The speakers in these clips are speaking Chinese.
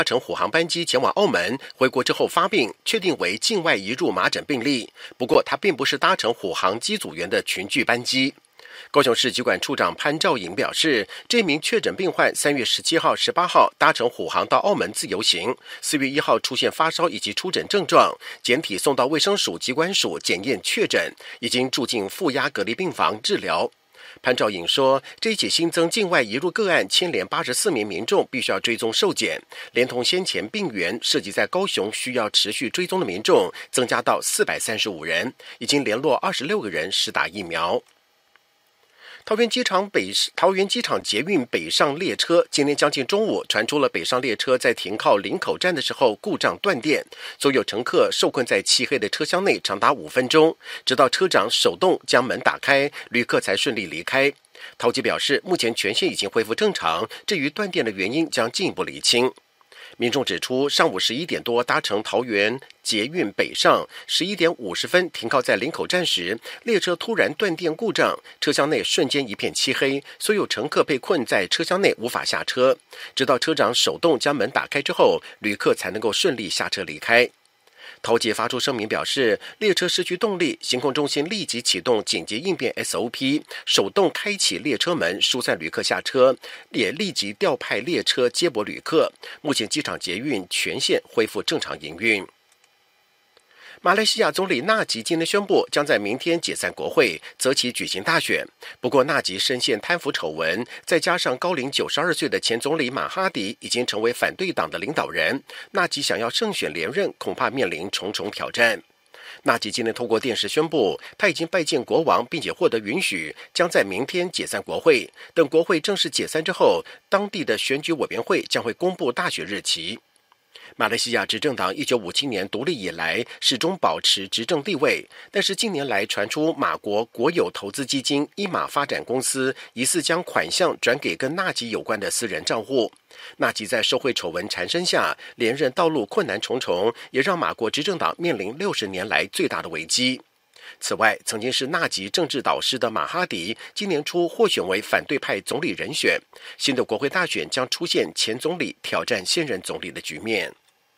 搭乘虎航班机前往澳门，回国之后发病，确定为境外移入麻疹病例。不过，他并不是搭乘虎航机组员的群聚班机。高雄市疾管处长潘兆颖表示，这名确诊病患3月17号、18号搭乘虎航到澳门自由行，4月1号出现发烧以及出诊症状，检体送到卫生署疾管署检验确诊，已经住进负压隔离病房治疗。潘兆颖说，这一起新增境外移入个案牵连84名民众，必须要追踪受检，连同先前病源涉及在高雄需要持续追踪的民众，增加到435人，已经联络26个人施打疫苗。桃园机场捷运北上列车今天将近中午传出了北上列车在停靠林口站的时候故障断电，所有乘客受困在漆黑的车厢内长达5分钟，直到车长手动将门打开，旅客才顺利离开。桃捷表示，目前全线已经恢复正常，至于断电的原因将进一步厘清。民众指出，上午11点多搭乘桃园捷运北上，11点50分停靠在林口站时，列车突然断电故障，车厢内瞬间一片漆黑，所有乘客被困在车厢内无法下车，直到车长手动将门打开之后，旅客才能够顺利下车离开。桃捷发出声明表示，列车失去动力，行控中心立即启动紧急应变 SOP， 手动开启列车门，疏散旅客下车，也立即调派列车接驳旅客。目前机场捷运全线恢复正常营运。马来西亚总理纳吉今天宣布，将在明天解散国会，择期举行大选。不过，纳吉深陷贪腐丑闻，再加上高龄92岁的前总理马哈迪已经成为反对党的领导人，纳吉想要胜选连任，恐怕面临重重挑战。纳吉今天透过电视宣布，他已经拜见国王，并且获得允许，将在明天解散国会。等国会正式解散之后，当地的选举委员会将会公布大选日期。马来西亚执政党1957年独立以来始终保持执政地位，但是近年来传出马国国有投资基金伊马发展公司疑似将款项转给跟纳吉有关的私人账户。纳吉在受贿丑闻缠身下，连任道路困难重重，也让马国执政党面临60年来最大的危机。此外，曾经是纳吉政治导师的马哈迪，今年初获选为反对派总理人选。新的国会大选将出现前总理挑战现任总理的局面。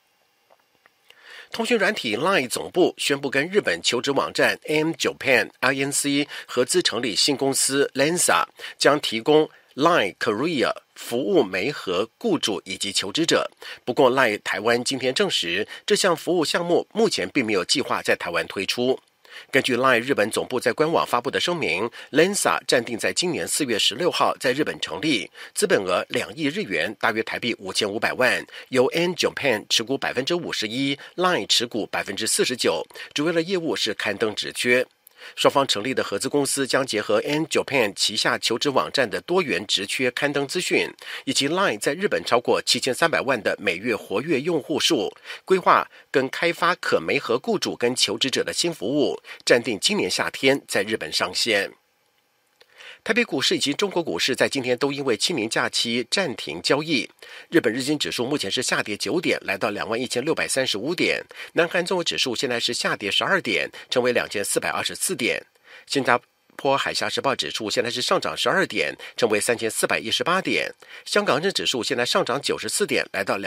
通讯软体 LINE 总部宣布跟日本求职网站 AM Japan INC 合资成立新公司 Lensa， 将提供 LINE Korea 服务媒合雇主以及求职者。不过 LINE 台湾今天证实，这项服务项目目前并没有计划在台湾推出。根据 LINE 日本总部在官网发布的声明， Lensa 暂定在今年4月16号在日本成立，资本额2亿日元，大约台币5500万，由 N Japan 持股 51%， LINE 持股 49%， 主要的业务是刊登职缺。双方成立的合资公司将结合 N Japan 旗下求职网站的多元职缺刊登资讯，以及 LINE 在日本超过7300万的每月活跃用户数，规划跟开发可媒合雇主跟求职者的新服务，暂定今年夏天在日本上线。台北股市以及中国股市在今天都因为清明假期暂停交易。日本日经指数目前是下跌9点，来到21,635点。南韩综合指数现在是下跌12点，成为2424点。新加坡海峡时报指数现在是上涨12点，成为3418点。香港日指数现在上涨94点，来到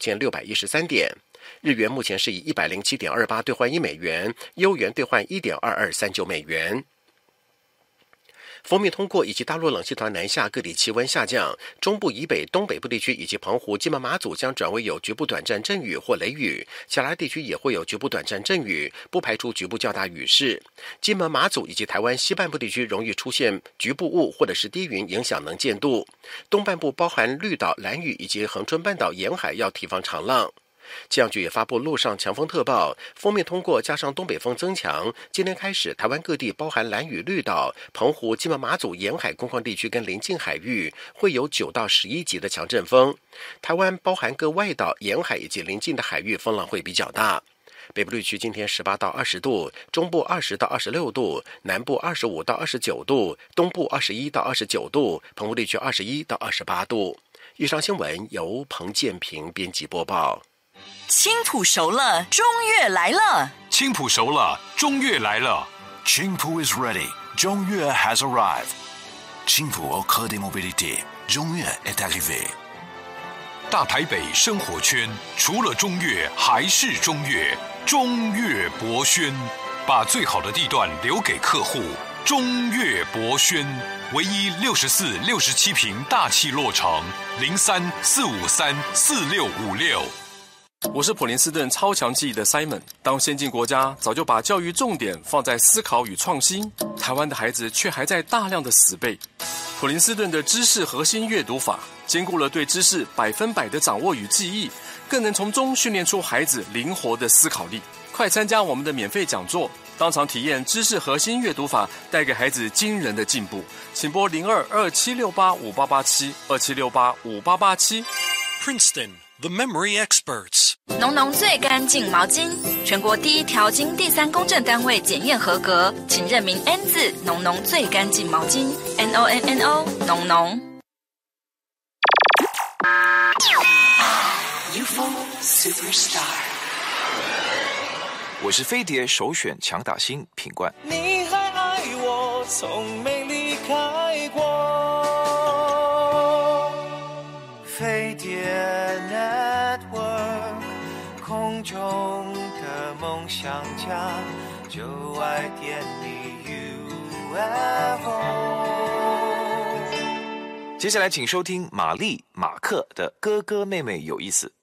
29,613点。日元目前是以107.28兑换1美元，欧元兑换1.2239美元。锋面通过以及大陆冷气团南下，各地气温下降，中部以北、东北部地区以及澎湖、金门、马祖将转为有局部短暂阵雨或雷雨，其他地区也会有局部短暂阵雨，不排除局部较大雨势。金门、马祖以及台湾西半部地区容易出现局部雾或者是低云，影响能见度。东半部包含绿岛、兰屿以及恒春半岛沿海要提防长浪。气象局也发布陆上强风特报，锋面通过加上东北风增强，今天开始台湾各地包含兰屿、绿岛、澎湖、金门、马祖沿海工矿地区跟邻近海域会有9到11级的强阵风。台湾包含各外岛沿海以及邻近的海域风浪会比较大。北部地区今天18到20度，中部20到26度，南部25到29度，东部21到29度，澎湖地区21到28度。以上新闻由彭建平编辑播报。 青埔熟了，中越来了。 青埔熟了，中越来了。 青埔 is ready， 中越 has arrived。青埔 au cœur des mobilités， 中越est arrivé。 大台北生活圈除了中越还是中越，中越博轩，把最好的地段留给客户。中越博轩，唯一64、67坪大气落成，03-453-4656。 我是普林斯顿超强记忆的 Simon。当先进国家早就把教育重点放在思考与创新，台湾的孩子却还在大量的死背。普林斯顿的知识核心阅读法，兼顾了对知识100%的掌握与记忆，更能从中训练出孩子灵活的思考力。快参加我们的免费讲座，当场体验知识核心阅读法带给孩子惊人的进步。请拨02-2768-5887 Princeton, the memory experts。 浓浓最干净毛巾，全国第一条经第3公证单位检验合格，请认明 N 字浓浓最干净毛巾 NONNO 浓浓。 UFO Superstar， 我是飞碟首选强打星品冠。 你还爱我，从没离开过。飞碟 Network， 空中的梦想家，就爱点你 UFO。 接下来请收听玛丽马克的哥哥妹妹有意思。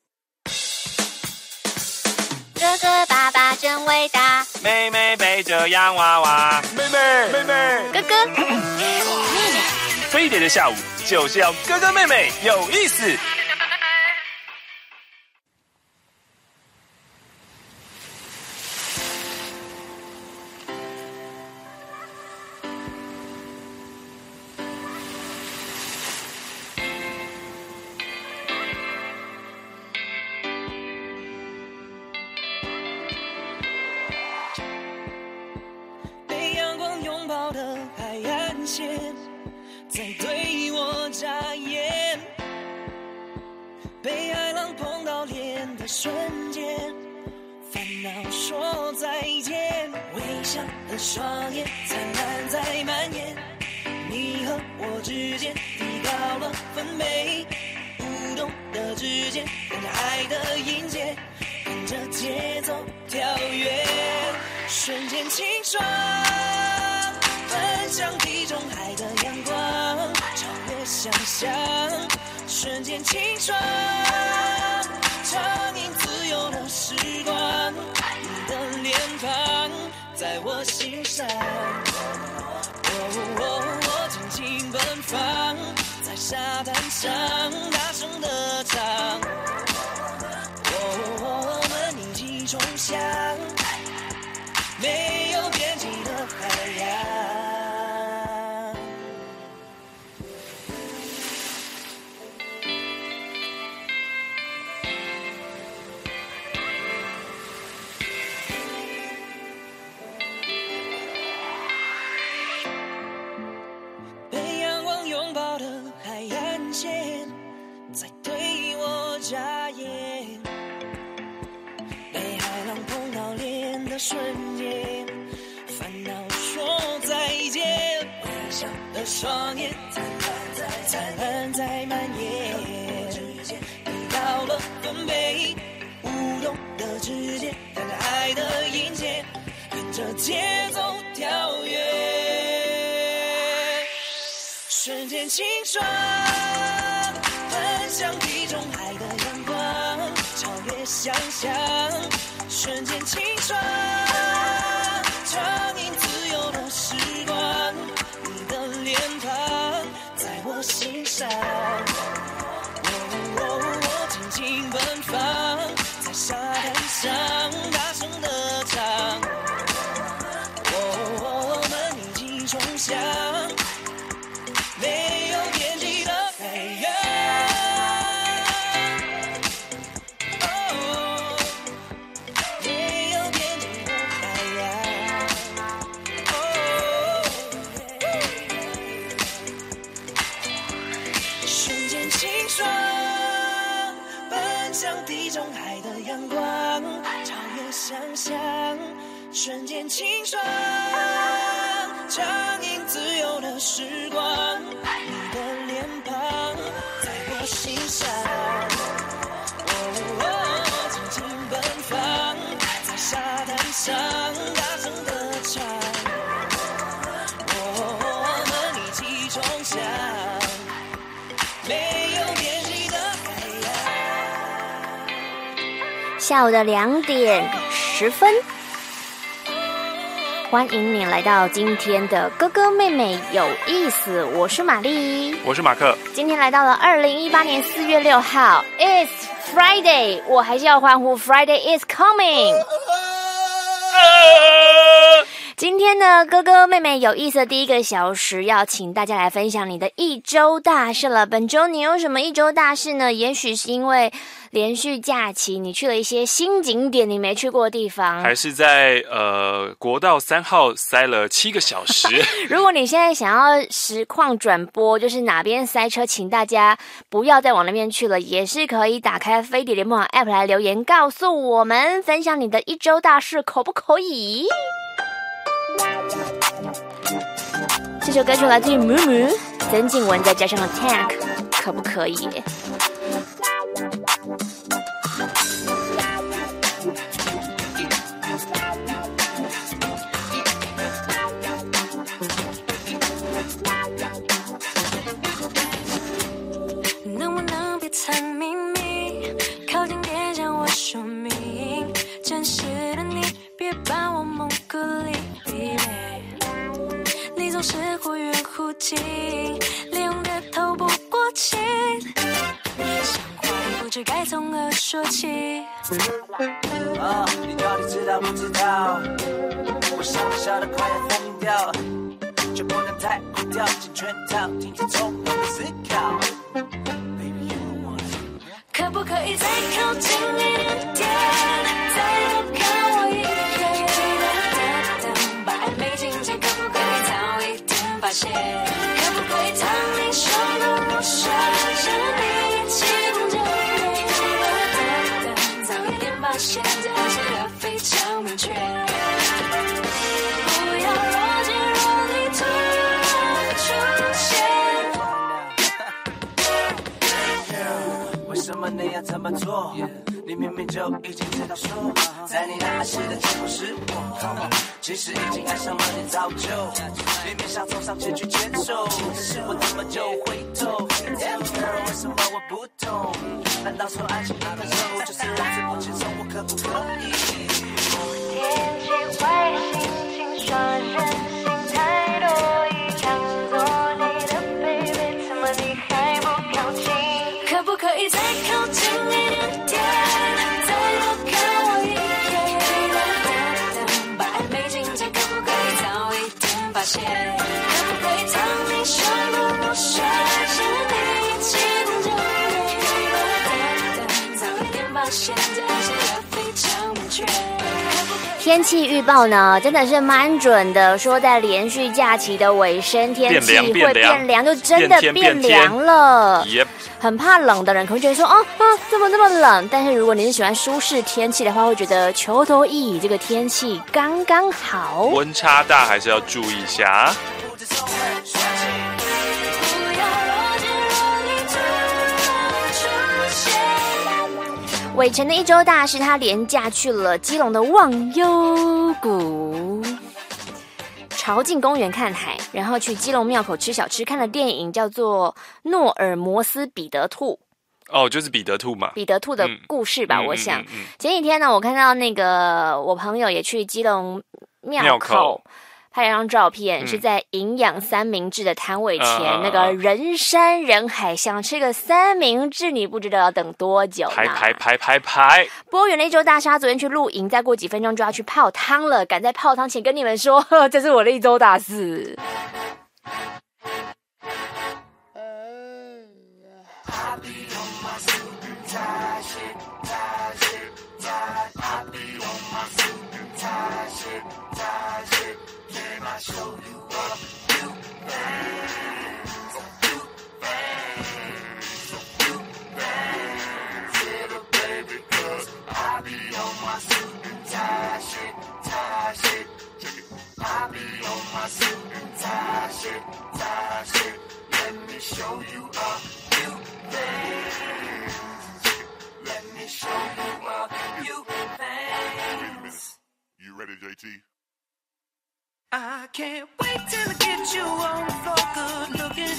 哥哥爸爸真伟大， 妹妹背着洋娃娃，妹妹哥哥妹妹。 飞碟的下午就是要哥哥妹妹有意思。在对我眨眼，被海浪碰到脸的瞬间，烦恼说再见，微笑的双眼灿烂在蔓延，你和我之间提高了分贝，舞动的指尖跟着爱的音节，跟着节奏跳跃，瞬间清爽，分享地中海的阳光，超越想象，瞬间清爽，畅饮自由的时光，你的脸庞在我心上，我尽情奔放，在沙滩上大声的唱，我们一起冲向没有边际的海洋。被阳光拥抱的海岸线，在对我眨眼，被海浪碰到脸的瞬间，烦恼说再见，微笑的双眼灿烂在蔓延，你到了分贝，舞动的指尖跟着爱的音节，跟着节奏跳跃，瞬间清爽，分享地中海的阳光，超越想象，瞬间清爽，畅饮自由的时光，你的脸庞在我心上，我尽情奔放，在沙滩上大声的唱，我们一起冲向没有边际的海洋。没有边际的海洋。瞬间清爽，奔向地中海的阳光，超越想象，瞬间清爽，畅饮自由的时光，你的脸庞在我心上。 下午的2:10，欢迎你来到今天的哥哥妹妹有意思，我是玛丽， 我是马克。 今天来到了2018年4月6号 ，It's Friday， 我还是要欢呼 Friday is coming。今天的哥哥妹妹有意思的第一个小时，要请大家来分享你的一周大事了。本周你有什么一周大事呢？也许是因为连续假期，你去了一些新景点，你没去过的地方， 还是在国道3号塞了7个小时。 如果你现在想要实况转播，就是哪边塞车，请大家不要再往那边去了，也是可以打开飞碟联播网 App 来留言告诉我们，分享你的一周大事，可不可以？这首歌曲来自于 Mumu 曾静文，再加上了 Tank， 可不可以？ 能不能别藏秘密，靠近点向我说明，真实的你别把我蒙古里比嘞，你总是忽远忽近，利用的透不过气，想话不知该从何说起。 你到底知道不知道？我想我笑得快要疯掉，却不能太过掉进圈套，停止聪明的思考。 可不可以再靠近一点点，再多看我一眼，把暧昧境界可不可以早一点发现？可不可以当你说的不是是你心中的早一点发现，这是个非常明确。不要若即若离突然出现。 为什么你要这么做？你明明就已经知道说，在你那时的结果是我，其实已经爱上了你早就，明明想冲上前去牵手，可是我怎么就回头 ？Damn girl， 为什么我不懂？难道说爱情的分手就是如此不轻松？我可不可以？ 天气坏，心情刷人心太多，已想做你的 baby， 怎么你还不靠近？可不可以再靠近一点点，再多看我一眼，把暧昧境界可不可以早一点发现？可不可以当你说的不是是你心中的早一点发现，这是个非常明确。 天气预报呢，真的是蛮准的，说在连续假期的尾声，天气会变凉，就真的变凉了。很怕冷的人可能觉得说，怎么这么冷？但是如果你是喜欢舒适天气的话，会觉得秋冬一这个天气刚刚好。 温差大还是要注意一下。 伟成的一周大事，他连假去了基隆的忘忧谷、潮境公园看海，然后去基隆庙口吃小吃，看了电影叫做《诺尔摩斯彼得兔》。 哦，就是彼得兔嘛， 彼得兔的故事吧，我想。前几天呢，我看到那个我朋友也去基隆庙口拍了张照片，是在营养三明治的摊位前，那个人山人海，想吃个三明治，你不知道要等多久呢？ 排。 播远的一周大沙，昨天去露营，再过几分钟就要去泡汤了，赶在泡汤前跟你们说，这是我的一周大事。 You ready, JT? I can't wait till I get you on the floor, good looking.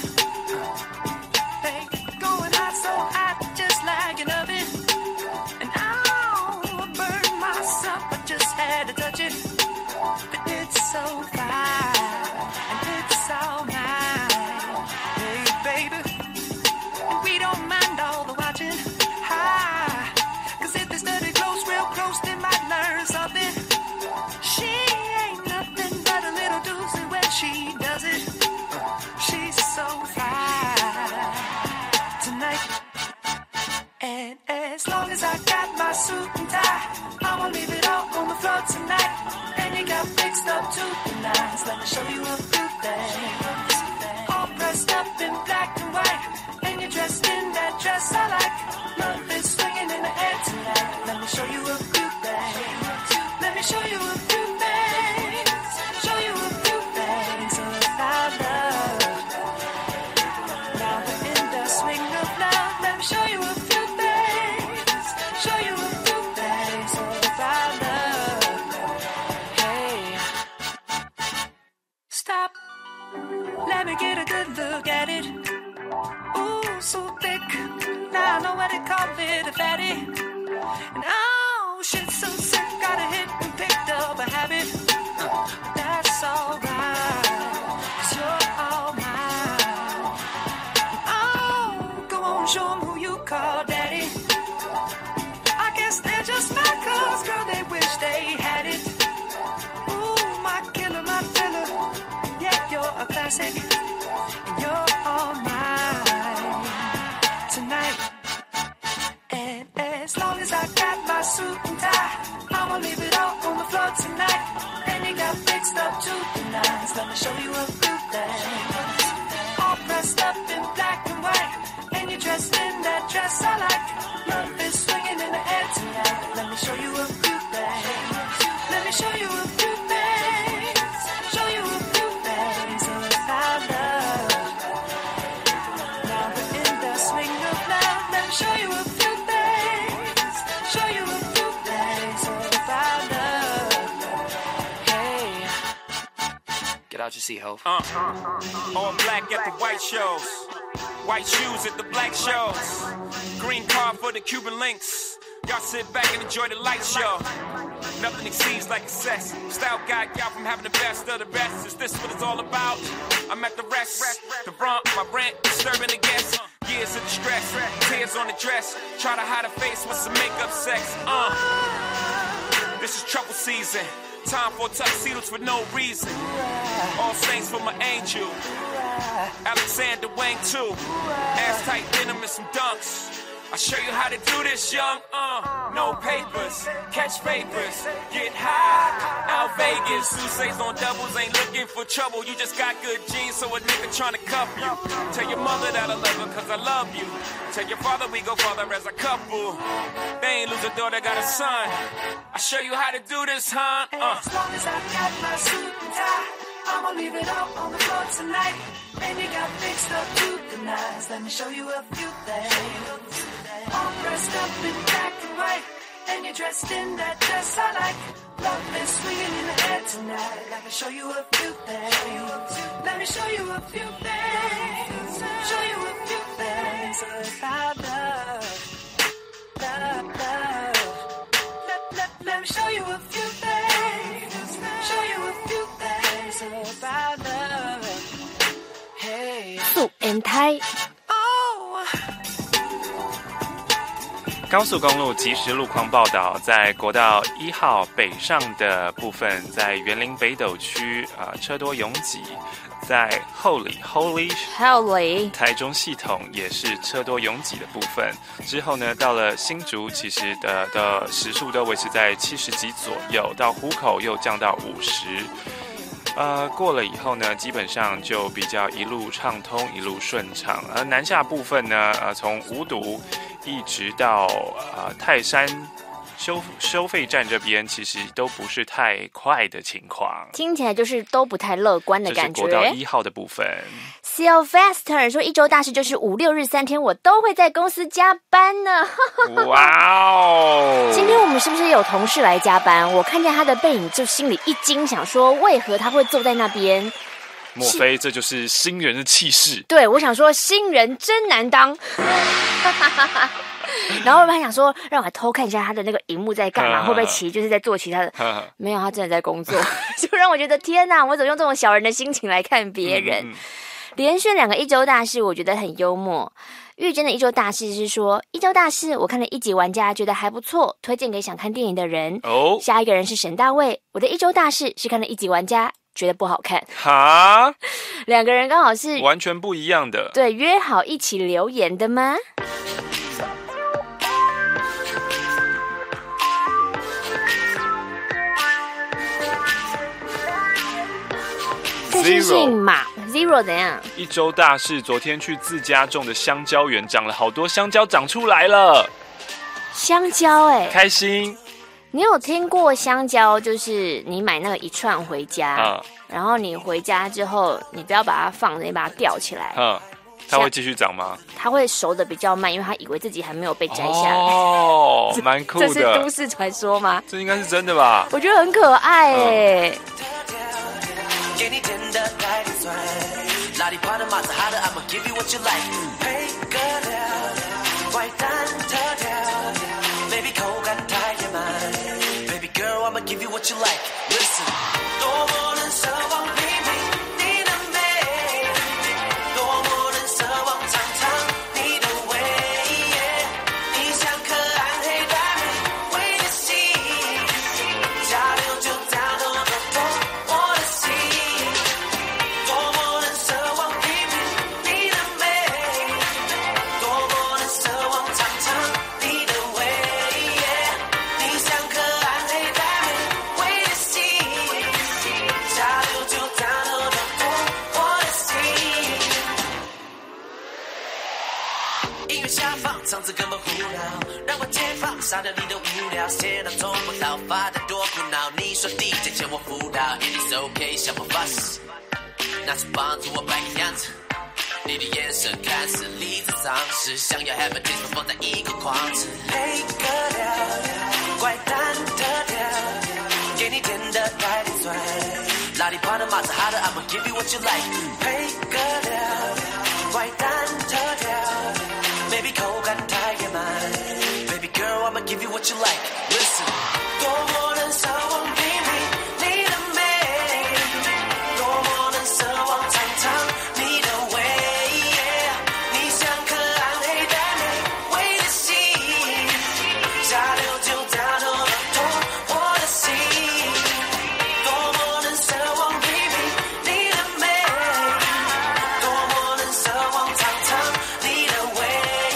Hey, going hot, so hot, just like an oven. And oh, suit and tie. I'ma leave it all on the floor tonight. And you got fixed up to the nines. Let me show you a few things. All dressed up in black and white. And you're dressed in that dress I like. Love is swinging in the air tonight. Let me show you a few things. Let me show you a few things. Show you a few things about love. Now we're in the swing of love. Let me show you a few things. Show you a few things about love. Hey, stop. Let me get a good look at it. Ooh, so thick. Now I know what they call it, a fatty. And oh, shit, so sick. Got a hit and picked up a habit. That's alright, 'cause you're all mine. Oh, go on, show them who you call daddy. I guess they're just mad 'cause, girl, they wish they had it. Ooh, my killer, my filler. Yeah, you're a classic. And you're all mine tonight. And as long as I got my suit and tie, I'ma leave it all on the floor tonight. And you got fixed up to the nines. Let me show you a few things. All dressed up in black and white. And you're dressed in that dress I like. Love is swinging in the air tonight. Let me show you a few things. Let me show you a few things. Show you a few things about love. Now we're in the swing of love. Let me show you a few things. Show you a few things about love. Hey, Get out your seat, Hov. All black at the white shows. White shoes at the black shows. Green card for the Cuban links. Y'all sit back and enjoy the light show. Nothing exceeds like excess. Style guide y'all from having the best of the best. Is this what it's all about? I'm at the rest. The brunt, my rent, disturbing the guests. Years of distress, tears on the dress. Try to hide a face with some makeup sex. This is trouble season. Time for tuxedos for no reason. All saints for my angel. Alexander Wang too. Ass tight denim and some dunks. I'll show you how to do this, young. No papers, catch papers, get high. Out Vegas, Sousa's on doubles, ain't looking for trouble. You just got good genes, so a nigga tryna cuff you. Tell your mother that I love her, 'cause I love you. Tell your father we go farther as a couple. They ain't lose a daughter, got a son. I'll show you how to do this, huh? As long as I got my suit and tie, I'ma leave it all on the floor tonight. And you got fixed up to the nines. Let me show you a few things. All dressed up in black and white. And you're dressed in that dress I like. Love is swinging in the air tonight. Let me show you a few things. Let me show you a few things. Show you a few things about love. Love, love. Let me show you a few things. Show you a few things about love. Hey. 素 and 胎。 高速公路即时路况报道，在国道1号北上的部分，在员林北斗区车多拥挤，在后里台中系统也是车多拥挤的部分。之后呢，到了新竹，其实的时速都维持在70几左右，到湖口又降到50。过了以后呢，基本上就比较一路畅通，一路顺畅。而南下部分呢，从五堵一直到泰山收费站这边，其实都不是太快的情况， 听起来就是都不太乐观的感觉。 这是国道1号的部分。 Sylvester 说，一周大事就是5、6日3天，我都会在公司加班呢。 哇哦！ 今天我们是不是有同事来加班？我看见他的背影，就心里一惊，想说为何他会坐在那边？ 莫非这就是新人的气势？ 对，我想说新人真难当。然后我还想说，让我来偷看一下他的那个荧幕在干嘛，会不会就是在做其他的？没有，他真的在工作，就让我觉得天哪，我怎么用这种小人的心情来看别人？连续2个一周大事，我觉得很幽默。玉珍的一周大事是说，一周大事我看了1集玩家，觉得还不错，推荐给想看电影的人。下一个人是沈大卫，我的一周大事是看了1集玩家，觉得不好看。 哈 ，2个人刚好是完全不一样的。 对，约好一起留言的吗？ 是姓马 Zero 怎样？ 一周大事，昨天去自家种的香蕉园，长了好多香蕉长出来了。 香蕉开心。 你有听过香蕉？就是你买那个一串回家，然后你回家之后，你不要把它放着，你把它吊起来。 它会继续长吗？ 它会熟的比较慢，因为它以为自己还没有被摘下来。 蛮酷的。 这是都市传说吗？ 这应该是真的吧？ 我觉得很可爱给你甜的带点酸，拉里帕的马子哈的 I'ma give you what you like， 配个料，怪蛋特调 ，baby 口感太野蛮 ，baby girl I'ma give you what you like，listen， 多么能奢望比比你的美，多么能奢望尝尝你的味，你像颗暗黑大美味的心，加油就加多多多我的心。唱词根本胡闹，让我解放杀掉你的无聊，写到从不到发的多苦恼。你说 DJ 欠我辅导 ，It is OK， 向我发誓，拿出帮助我摆个样子。你的眼神看似理直丧士，想要 have a taste 放在一个框子，配个料，怪蛋特调，给你甜的带点酸，拉里帕的马子哈的 I'ma give you what you like， 配个料，怪蛋特调。Baby 口感太野蛮 ，Baby girl I'ma give you what you like。Listen， 多么能奢望比比你的美，多么能奢望尝尝你的味，你像颗暗黑但美味的心，加六就加多多多我的心，多么能奢望比比你的美，多么能奢望尝尝你的味。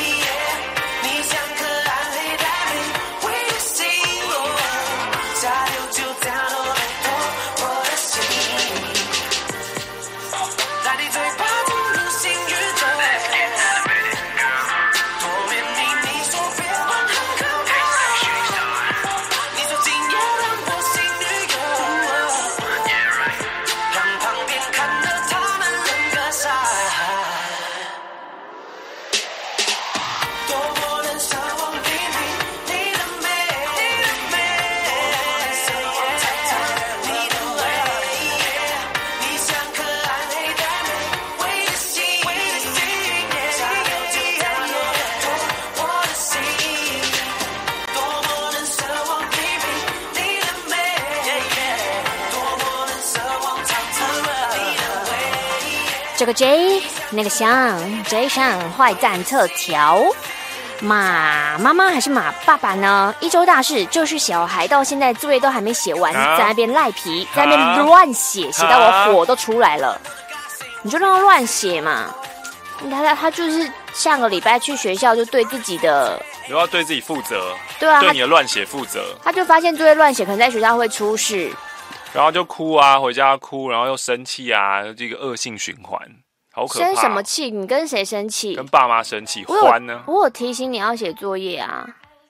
这个 J 那个香 J 上坏蛋特调，马妈妈还是马爸爸呢？一周大事就是小孩到现在作业都还没写完，在那边赖皮，在那边乱写，写到我火都出来了。你就让他乱写嘛，他就是上个礼拜去学校就对自己的， 你要对自己负责， 对啊， 对你的乱写负责。 他就发现作业乱写可能在学校会出事。 然后就哭啊，回家哭，然后又生气啊，这个恶性循环，好可怕。 生什么气？你跟谁生气？ 跟爸妈生气。欢呢？ 我有提醒你要写作业啊。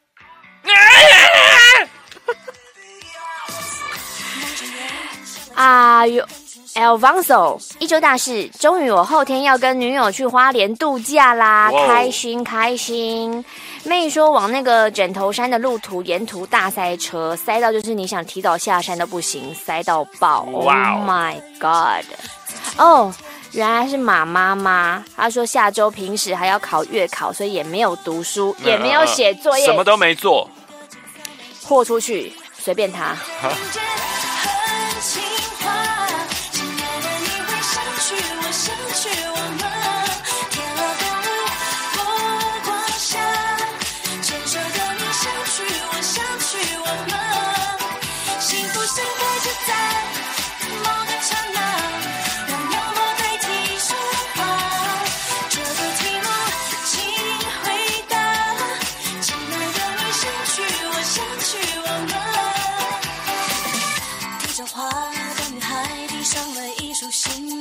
啊哟 ，Alfonso， 一周大事，终于我后天要跟女友去花莲度假啦，开心开心。妹说往那个枕头山的路途沿途大塞车，塞到就是你想提早下山都不行，塞到爆。Oh my god！ 哦，原来是马妈妈，她说下周平时还要考月考，所以也没有读书，也没有写作业， 什么都没做， 豁出去，随便她。 花的女孩递上了一束心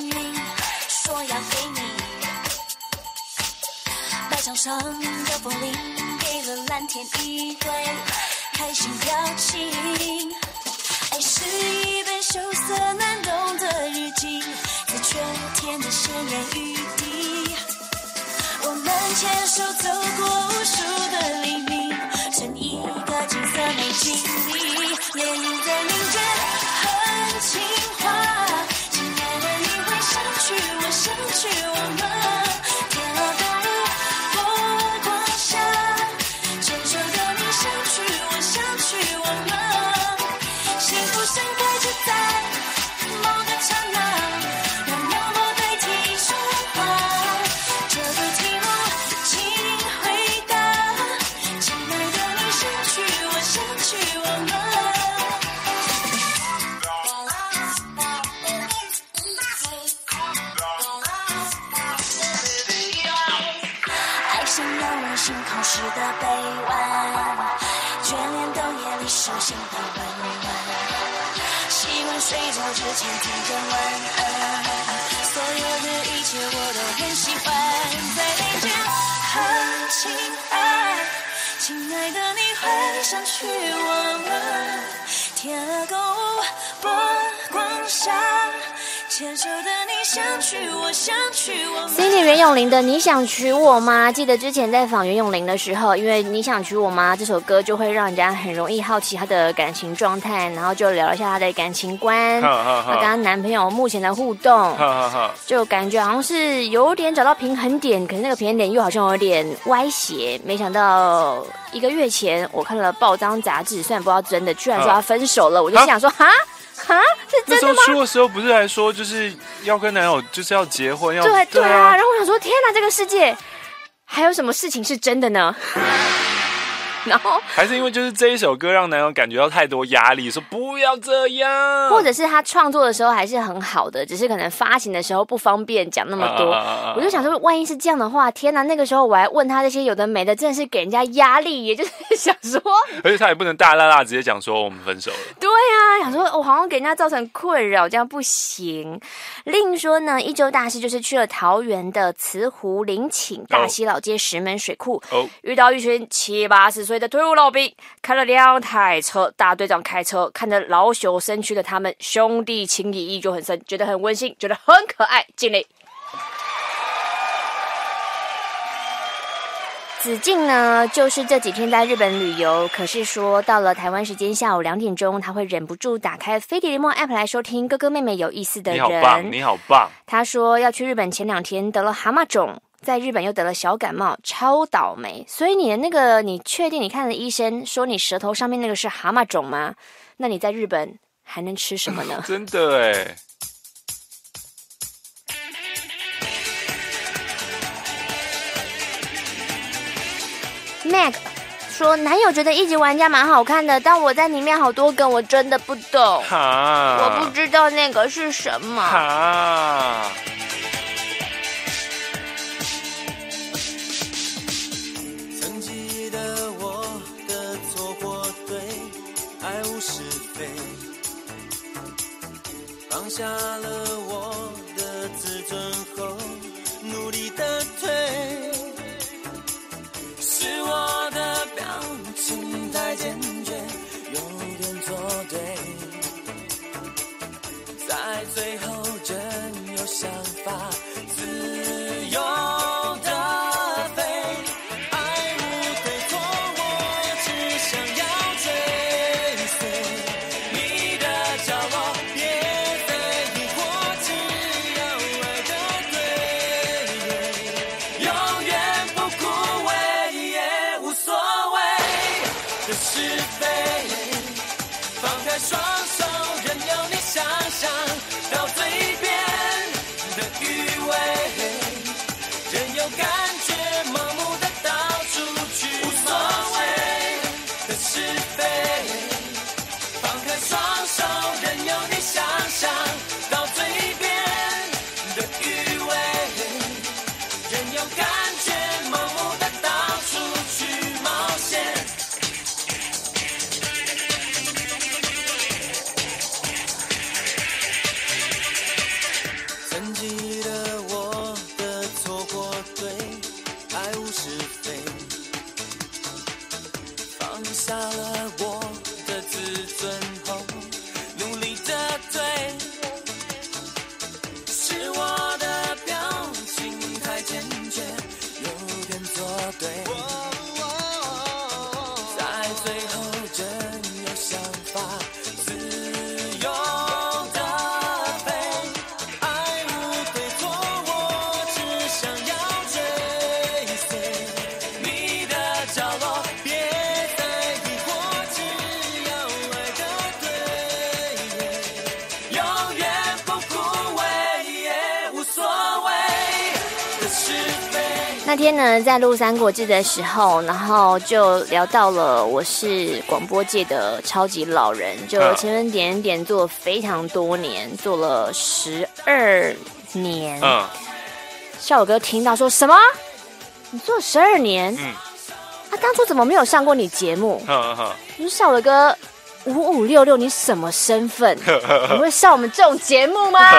长的风铃，给了蓝天一对开心表情。爱是一本羞涩难懂的日记，在秋天的鲜艳雨滴，我们牵手走过无数的黎明，成一个金色美景里，夜莺在林间哼情话。亲爱的，你会想去我，想去我吗？天鹅动物波光下，牵手的你想去我，想去我吗？幸福盛开就在某个刹那，让幽默代替说话。这个题目请回答，亲爱的，你想去我，想去我吗？爱像仰望星空时的臂弯，眷恋到夜里手心的温暖，习惯睡着之前听着晚安，所有的一切我都很喜欢，在林间很亲爱，亲爱的，你会想去我吗？天鹅共舞波光下，牵手的你想娶我，想娶我吗？ Cindy 袁咏琳的你想娶我吗？记得之前在访袁咏琳的时候，因为你想娶我吗这首歌就会让人家很容易好奇她的感情状态，然后就聊一下她的感情观，她跟她男朋友目前的互动，就感觉好像是有点找到平衡点，可是那个平衡点又好像有点歪斜。没想到1个月前我看了报章杂志，虽然不知道真的，居然说她分手了，我就想说哈，是真的吗？ 那时候出的时候不是还说就是要跟男友就是要结婚，要对啊，然后我想说天哪，这个世界还有什么事情是真的呢？然后还是因为就是这一首歌让男友感觉到太多压力，说不要这样， 或者是他创作的时候还是很好的，只是可能发行的时候不方便讲那么多。我就想说，万一是这样的话，天哪！那个时候我还问他这些有的没的，真的是给人家压力，也就是想说， 而且他也不能大辣辣直接讲说我们分手了。 对啊，想说我好像给人家造成困扰，这样不行。另说呢，一周大事就是去了桃园的慈湖林寝大溪老街石门水库，遇到一群70、80岁的退伍老兵，开了2台车，大队长开车，看着老朽身躯的他们，兄弟情谊依旧很深，觉得很温馨，觉得很可爱，敬礼。子敬呢，就是这几天在日本旅游，可是说到了台湾时间下午2点钟，他会忍不住打开飞碟联盟 App 来收听哥哥妹妹有意思的人。 你好棒，你好棒。 他说要去日本前2天得了蛤蟆肿，在日本又得了小感冒，超倒霉。所以你的那个，你确定你看了医生说你舌头上面那个是蛤蟆肿吗？那你在日本还能吃什么呢？ 真的耶。 Mac 说男友觉得一级玩家蛮好看的，但我在里面好多梗我真的不懂，我不知道那个是什么。 曾记得我的错或对，爱无是非，放下了我的自尊后，努力的退。是我的表情太坚决，有点作对，在最后真有想法，自由的飞，爱无对错，我只想要追随你的角落，别再疑惑，只要爱的对，永远不顾畏。的是非，放开双手，任由你想象到嘴边的余味，任由感觉盲目的到处去，无所谓的是非，放开双手，任由你想象到嘴边的余味，任由感觉盲目的到处去冒险。 真有想法，自由的飞，爱无对错，我只想要追随你的角落，别再疑惑，只要爱的对，永远不枯萎，也无所谓的是非。 那天呢，在录《三国志》的时候，然后就聊到了我是广播界的超级老人，就前面点点做了非常多年，做了12年。少友哥听到说什么？你做了12年？他当初怎么没有上过你节目？我说少友哥，5566，你什么身份？你会上我们这种节目吗？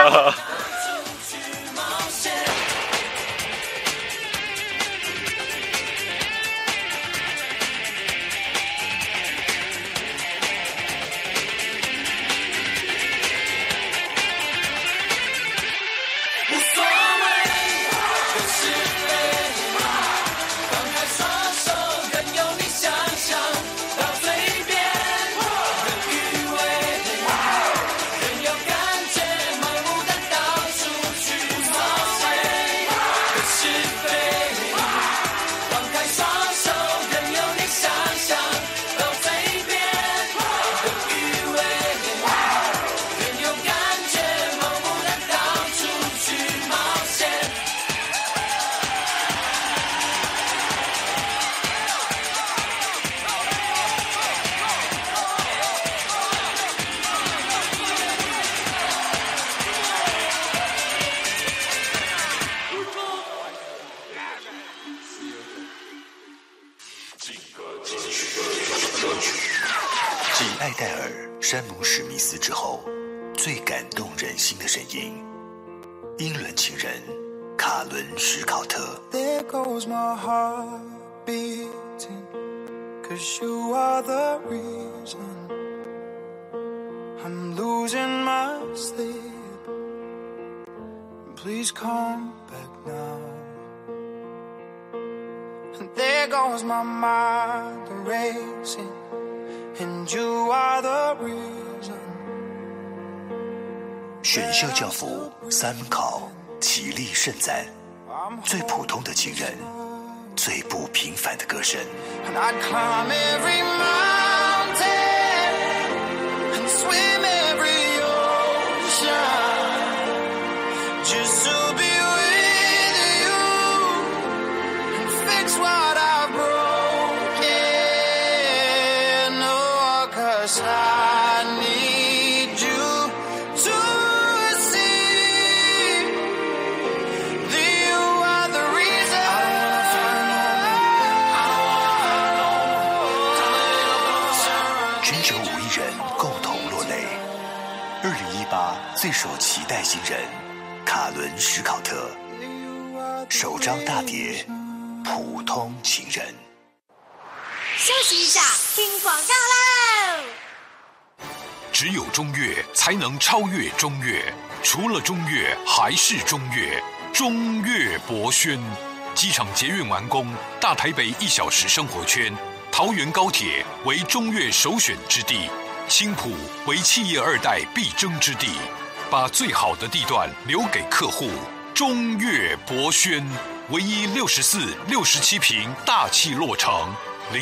继艾戴尔、山姆·史密斯之后，最感动人心的声音，英伦情人卡伦·史考特。 There goes my heart beating, 'cause you are the reason I'm losing my sleep. Please come back now. And there goes my mind racing, and you are the reason. 选秀教父Simon Cowell起立盛赞，最普通的情人，最不平凡的歌声。 And I'd climb every mountain and swim every ocean just to be with you and fix what I've broken. Oh, 'cause I need you to see that you are the reason. I wanna 全球5亿人共同落泪。2018最受期待新人卡伦·史考特，首张大碟《普通情人》。 休息一下，听广告喽！ 只有中越才能超越中越，除了中越还是中越。中越博轩，机场捷运完工，大台北1小时生活圈，桃园高铁为中越首选之地，青埔为企业2代必争之地，把最好的地段留给客户。中越博轩，唯一64、67坪大气落成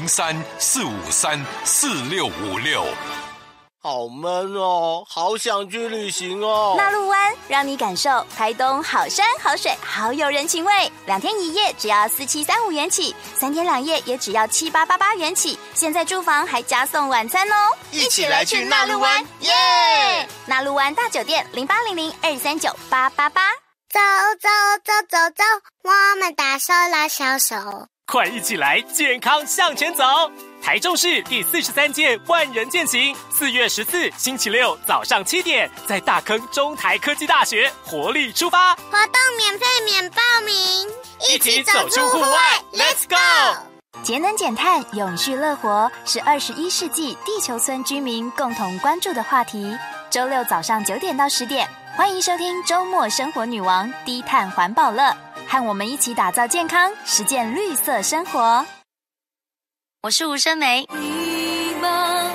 ，03-453-4656。 好闷哦，好想去旅行哦。 纳陆湾让你感受台东好山好水好有人情味，2天1夜只要4735元起，3天2夜也只要7888元起。现在住房还加送晚餐哦， 一起来去纳陆湾， 耶！纳陆湾大酒店0800-239-888。 走走走走走，我们大手拉小手， 快一起来健康向前走！台中市第43届万人健行，4月14星期六早上7点，在大坑中台科技大学活力出发， 活动免费免报名， 一起走出户外 ，Let's go！ 节能减碳、永续乐活是21世纪地球村居民共同关注的话题。周六早上9点到10点，欢迎收听周末生活女王低碳环保乐，和我们一起打造健康，实践绿色生活。 我是吴声梅。 一梦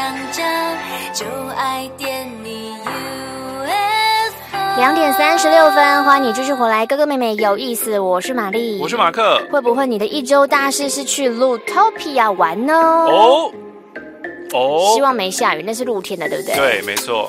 想着就爱点你 2点36分，欢迎你继续回来，哥哥妹妹有意思，我是玛丽， 我是马克。 会不会你的一周大事是去 Lootopia 玩呢？希望没下雨，那是露天的，对不对？ 对，没错。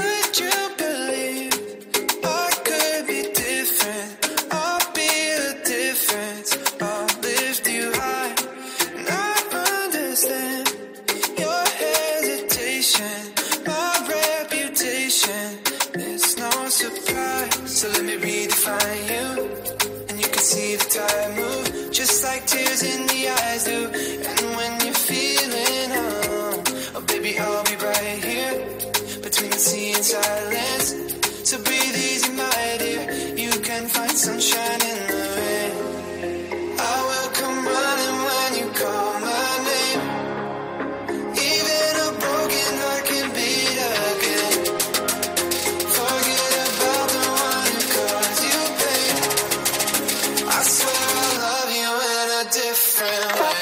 So let me redefine you, and you can see the tide move, just like tears in the eyes do. And when you're feeling oh baby, I'll be right here, between the sea and silence. So breathe easy, my dear, you can find sunshine in the rain. I will come running when you call my name. Even a broken heart can beat again. Forget about the one who caused you pain. I swear I love you in a different way.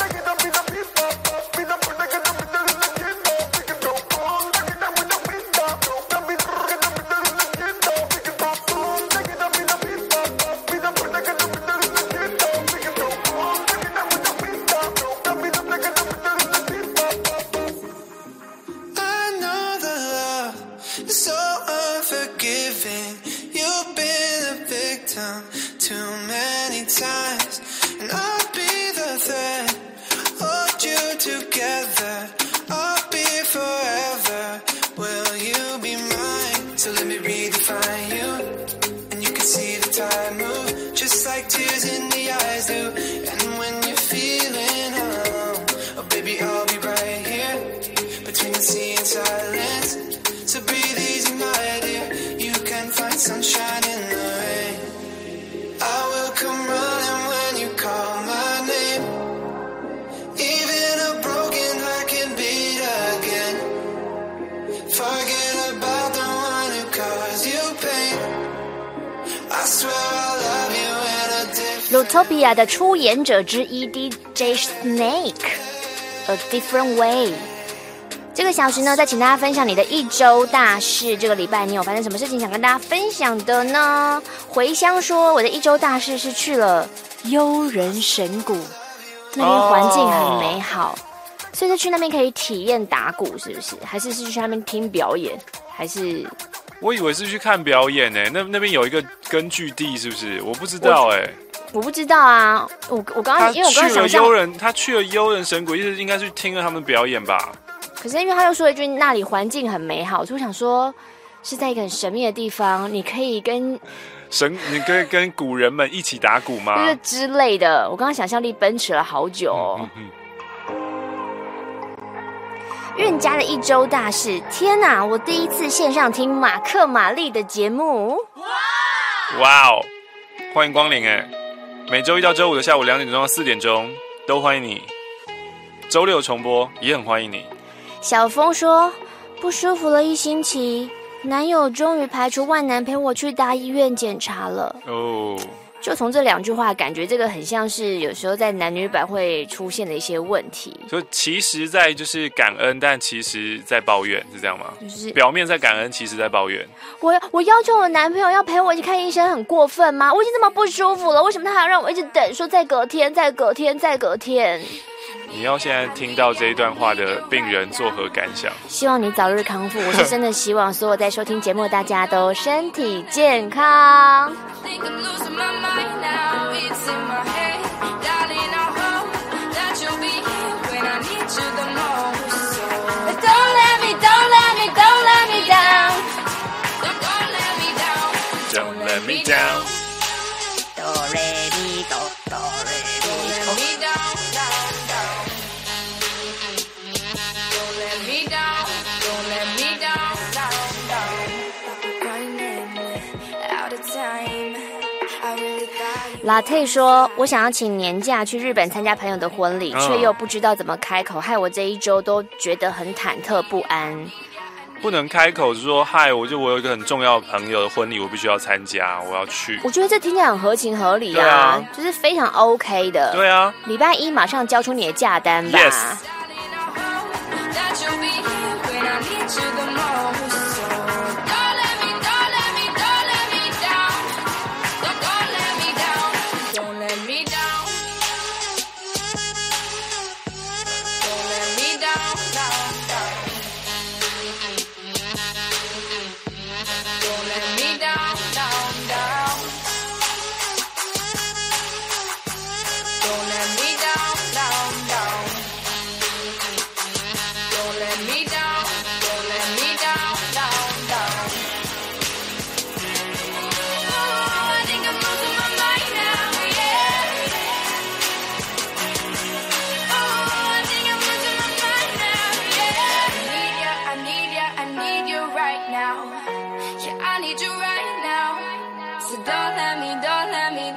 Lootopia 的出演者之一 DJ Snake A Different Way。 这个小时呢，再请大家分享你的一周大事。这个礼拜你有发生什么事情想跟大家分享的呢？回乡说，我的一周大事是去了悠人神谷，那边环境很美好，所以是去那边可以体验打鼓，是不是？还是去那边听表演？还是？ 我以为是去看表演呢，那边有一个根据地，是不是？我不知道哎。 我不知道啊，我刚刚因为我刚刚想象他去了悠人神谷，意思应该是听了他们表演吧。 可是因为他又说一句那里环境很美好，所以我想说是在一个很神秘的地方，你可以跟古人们一起打鼓吗？ 就是之类的。我刚刚想象力奔驰了好久哦。运家的一周大事，天哪！我第一次线上听马克玛丽的节目， 哇哦！欢迎光临哎！每周一到周五的下午2点钟到4点钟都欢迎你，周六重播也很欢迎你。 小峰说不舒服了1星期，男友终于排除万难陪我去大医院检查了。哦，就从这2句话，感觉这个很像是有时候在男女版会出现的一些问题。 就其实在就是感恩，但其实在抱怨，是这样吗？就是表面在感恩，其实在抱怨。 我要求我男朋友要陪我去看医生，很过分吗？我已经这么不舒服了，为什么他还要让我一直等？说再隔天，再隔天，再隔天。 你要现在听到这一段话的病人作何感想？ 希望你早日康复。我是真的希望所有在收听节目的大家都身体健康。 Don't let me down. Do re mi do do re mi do. Don't let me down, down, down. Don't let me down, don't let me down, down, down. Grinding out of time. I really thought. Latte 说：“我想要请年假去日本参加朋友的婚礼，却又不知道怎么开口，害我这一周都觉得很忐忑不安。” 不能开口就说嗨，我有一个很重要的朋友的婚礼，我必须要参加，我要去。 我觉得这听起来很合情合理啊，就是非常 OK 的。 对啊， 礼拜一马上交出你的假单吧。 Yes you the most. So don't let me down. Don't let me down. Don't let me down. Don't let me down. Don't let me down. Don't let me down. Don't let me down. Don't let me down. Don't let me down. Oh, I think I'm losing my mind now, yeah. Oh, I think I'm losing my mind now, yeah. I need you right now. Yeah, I need you right now. So don't let me down.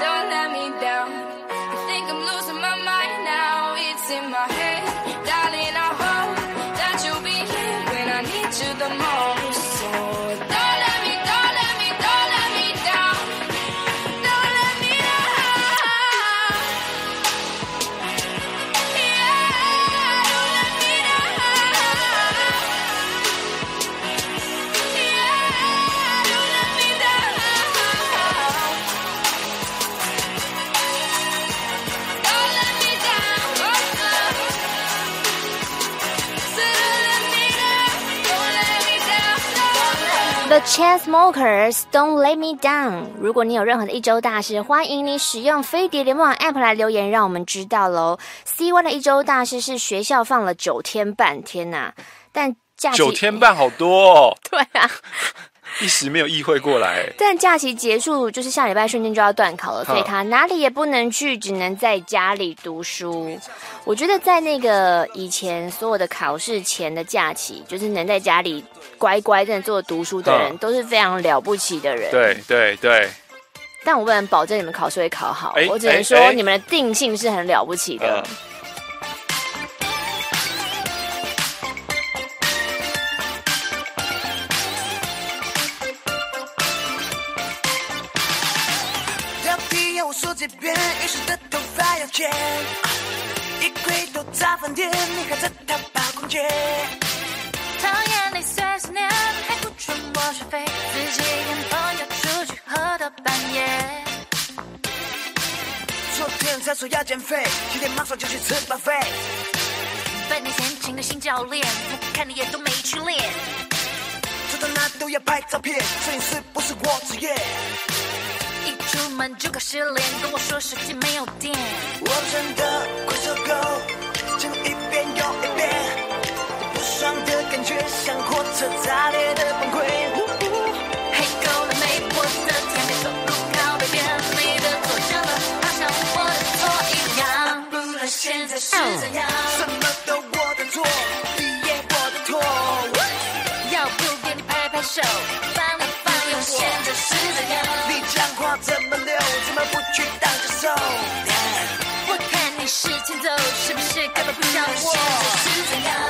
I think I'm losing my mind now. It's in my head, darling. I hope that you'll be here when I need you the most. So don't let me down. Don't let me down. Don't let me down. Yeah, don't let me down. Yeah, don't let me down. Don't let me down. The Chainsmokers Don't Let Me Down。 如果你有任何的一周大事，欢迎你使用飞碟联播网 App 来留言，让我们知道咯。CY 的一周大事是学校放了9天半，天哪！但假期 9天半好多哦。 对啊， 一时没有意会过来。 但假期结束，就是下礼拜瞬间就要段考了，所以他哪里也不能去，只能在家里读书。我觉得在那个以前所有的考试前的假期，就是能在家里乖乖真的做读书的人，都是非常了不起的人。 对对对。 但我不能保证你们考试会考好，我只能说你们的定性是很了不起的。 我说这边浴室的头发要剪，衣柜都早饭店，你还在淘宝逛街。 讨厌你碎碎念，还不准我学费，自己跟朋友出去喝到半夜。 昨天才说要减肥，今天马上就去吃巴菲。 半年前请的新教练，我看你也都没去练。 走到哪都要拍照片，摄影师不是我职业。 一出门就搞失联，跟我说手机没有电。 我真的快受够，讲一遍又一遍，不爽的感觉像火车炸裂的崩溃。 嘿，够了没？我的天，别走路靠北边，你的错真的好像我的错一样。不论现在是怎样， 什么都我的错，毕业我的错。 要不给你拍拍手，帮你放用现在是怎样？ 你讲话这么溜，怎么不去当教授？ 我看你是欠揍，是不是根本不像我？现在是怎样？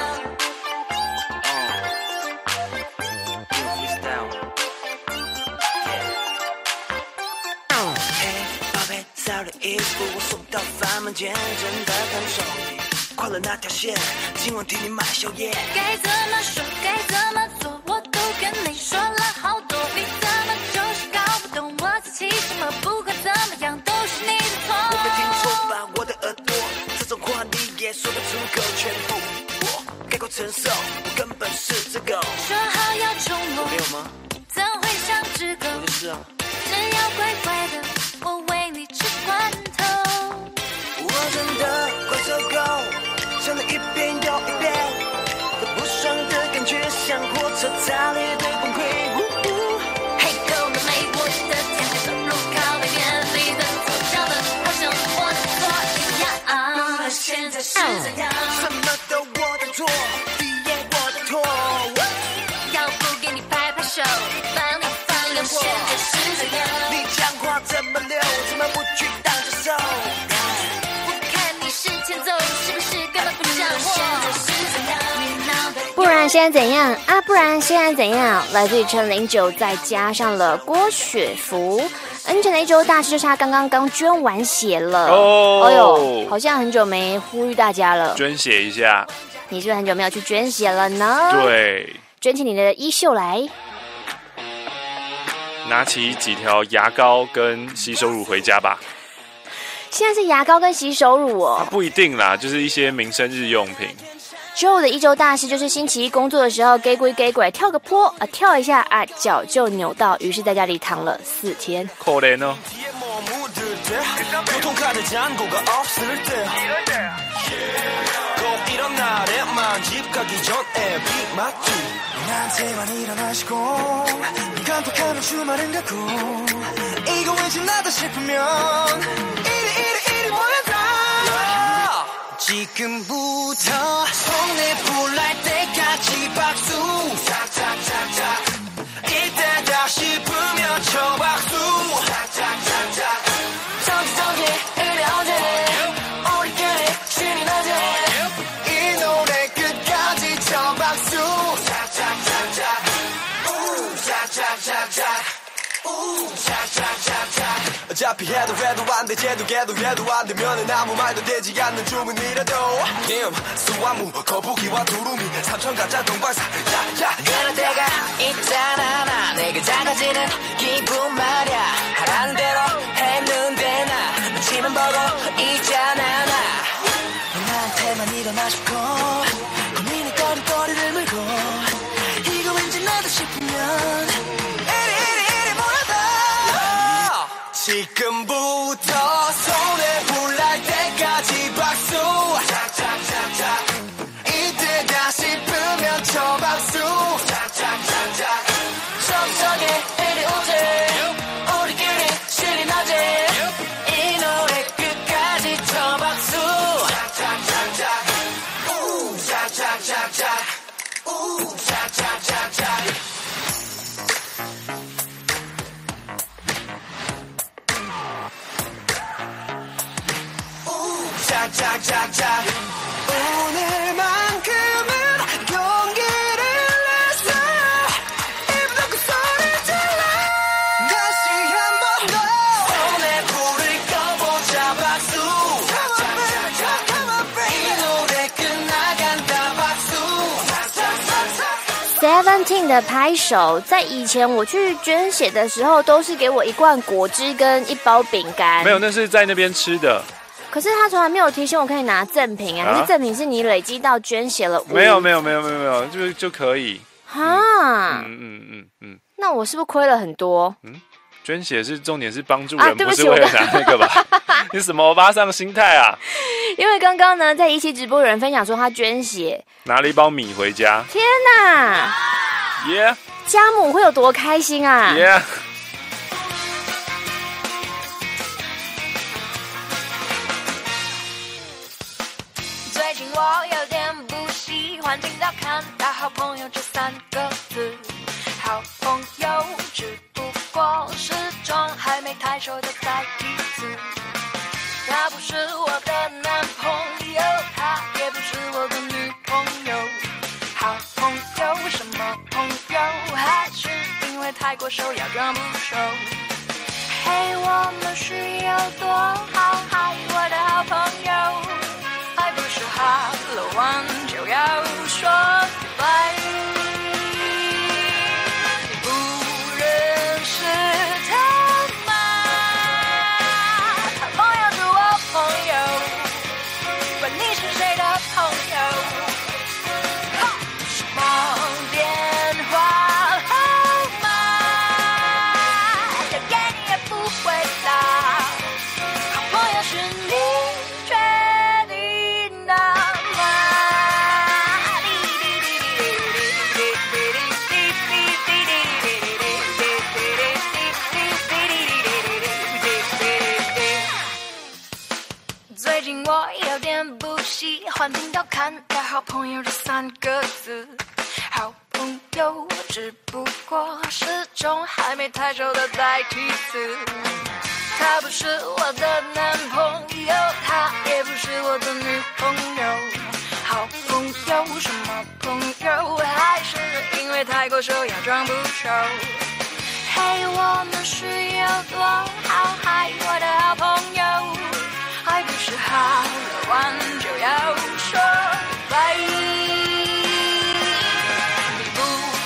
嘿，宝贝，早的衣服我送到房门前，真的很手艺。跨了那条线，今晚替你买宵夜。 该怎么说，该怎么做，我都跟你说了好多，你怎么就是搞不懂我在气什么？不管怎么样，都是你的错。 我没听错吧，我的耳朵，这种话你也说得出口，全部我该够承受，我根本是只狗。 说好要宠我， 没有吗？ 怎会像只狗？ 我的事啊， 只要乖乖的，我喂你吃罐头。 我真的快受够，想了一遍又一遍，这不爽的感觉像火车炸裂的崩溃。 嘿，够了没？我的天，别走路靠北边，你的错讲的好像我的错一样。不论现在是怎样， 什么都我的错，毕业我的错。 要不给你拍拍手，帮你放个现在是怎样？ 你讲话这么溜，怎么不去当教授？ 我看你是欠揍，是不是根本不像我？现在是怎样？你脑袋不然现在怎样啊？不然现在怎样？来自于陈09，再加上了郭雪芙。恩晨的一周大事就是他刚捐完血了哦。哎呦，好像很久没呼吁大家了， 捐血一下。 你是不是很久没有去捐血了呢？ 对。 卷起你的衣袖来， 拿起几条牙膏跟洗手乳回家吧。 现在是牙膏跟洗手乳哦， 不一定啦，就是一些民生日用品。 Joe 的一周大事就是星期一工作的时候，给鬼给鬼跳个坡跳一下脚就扭到，于是在家里躺了4天。 可怜哦。 지금부터 손에 불 날 때까지 박수 짝짝짝짝 이때다 싶으면 쳐 박수 짝짝짝짝 저기 이래 언제 우리끼리 신이 나지 이 노래 끝까지 쳐 박수 짝짝짝짝 짝짝짝짝 어차피 해도 안 돼 쟤도 해도 안 되면은 아무 말도 되지 않는 주문이라도 수화무 거북이와 두루미 삼천 가짜 동방사 야야 그럴 때가 있잖아 나 내가 작아지는 기분 말야 하라는 대로 했는데 나 눈치만 보고 있잖아 나 나한테만 일어나 싶고 고민이 거리를 물고 이거 왠지 나다 싶으면 지금부터 손에 불 날 때까지 박수 짝짝짝짝 이때다 싶으면 쳐 박수 짝짝짝짝 저기 이리 오지 우리끼리 신이 나지 이 노래 끝까지 쳐 박수 짝짝짝짝 짝짝짝짝 짝짝짝짝 짝짝짝짝 오늘만큼은 용기를 냈어 입 닫고 소리 질러 다시 한 번 더 손에 불을 꺼보자 박수 짝짝짝짝 이 노래 끝나간다 박수 Seventeen 的拍手，在以前我去捐血的时候，都是给我一罐果汁跟一包饼干。 没有，那是在那边吃的。 可是他从来没有提醒我可以拿赠品啊！可是赠品是你累积到捐血了没有，就可以。 哈，那我是不是亏了很多？ 捐血是重点是帮助人，不是为了拿那个吧？你什么欧巴桑心态啊？ 因为刚刚呢，在一期直播有人分享说他捐血， 拿了一包米回家。 天哪！ 耶！ 家母会有多开心啊？ 耶！ 最近我有点不喜欢听到看到好朋友这3个字，好朋友只不过是种还没太熟的代替词。他不是我的男朋友，他也不是我的女朋友。好朋友什么朋友？还是因为太过熟要装不熟？嘿，我们是有多好？嗨，我的好朋友。还不是哈了完就要说拜，不认识他吗？他朋友是我朋友，管你是谁的朋友。什么电话号码打给你也不回答，好朋友是你决定的吗？最近我有点不喜欢听到看到好朋友这3个字，好朋友只不过是种还没太熟的代替词。他不是我的男朋友，他也不是我的女朋友。好朋友什么朋友？还是因为太过熟要装不熟？嘿，我们是有多好？嗨，我的好朋友，还不是好了完就要说拜。不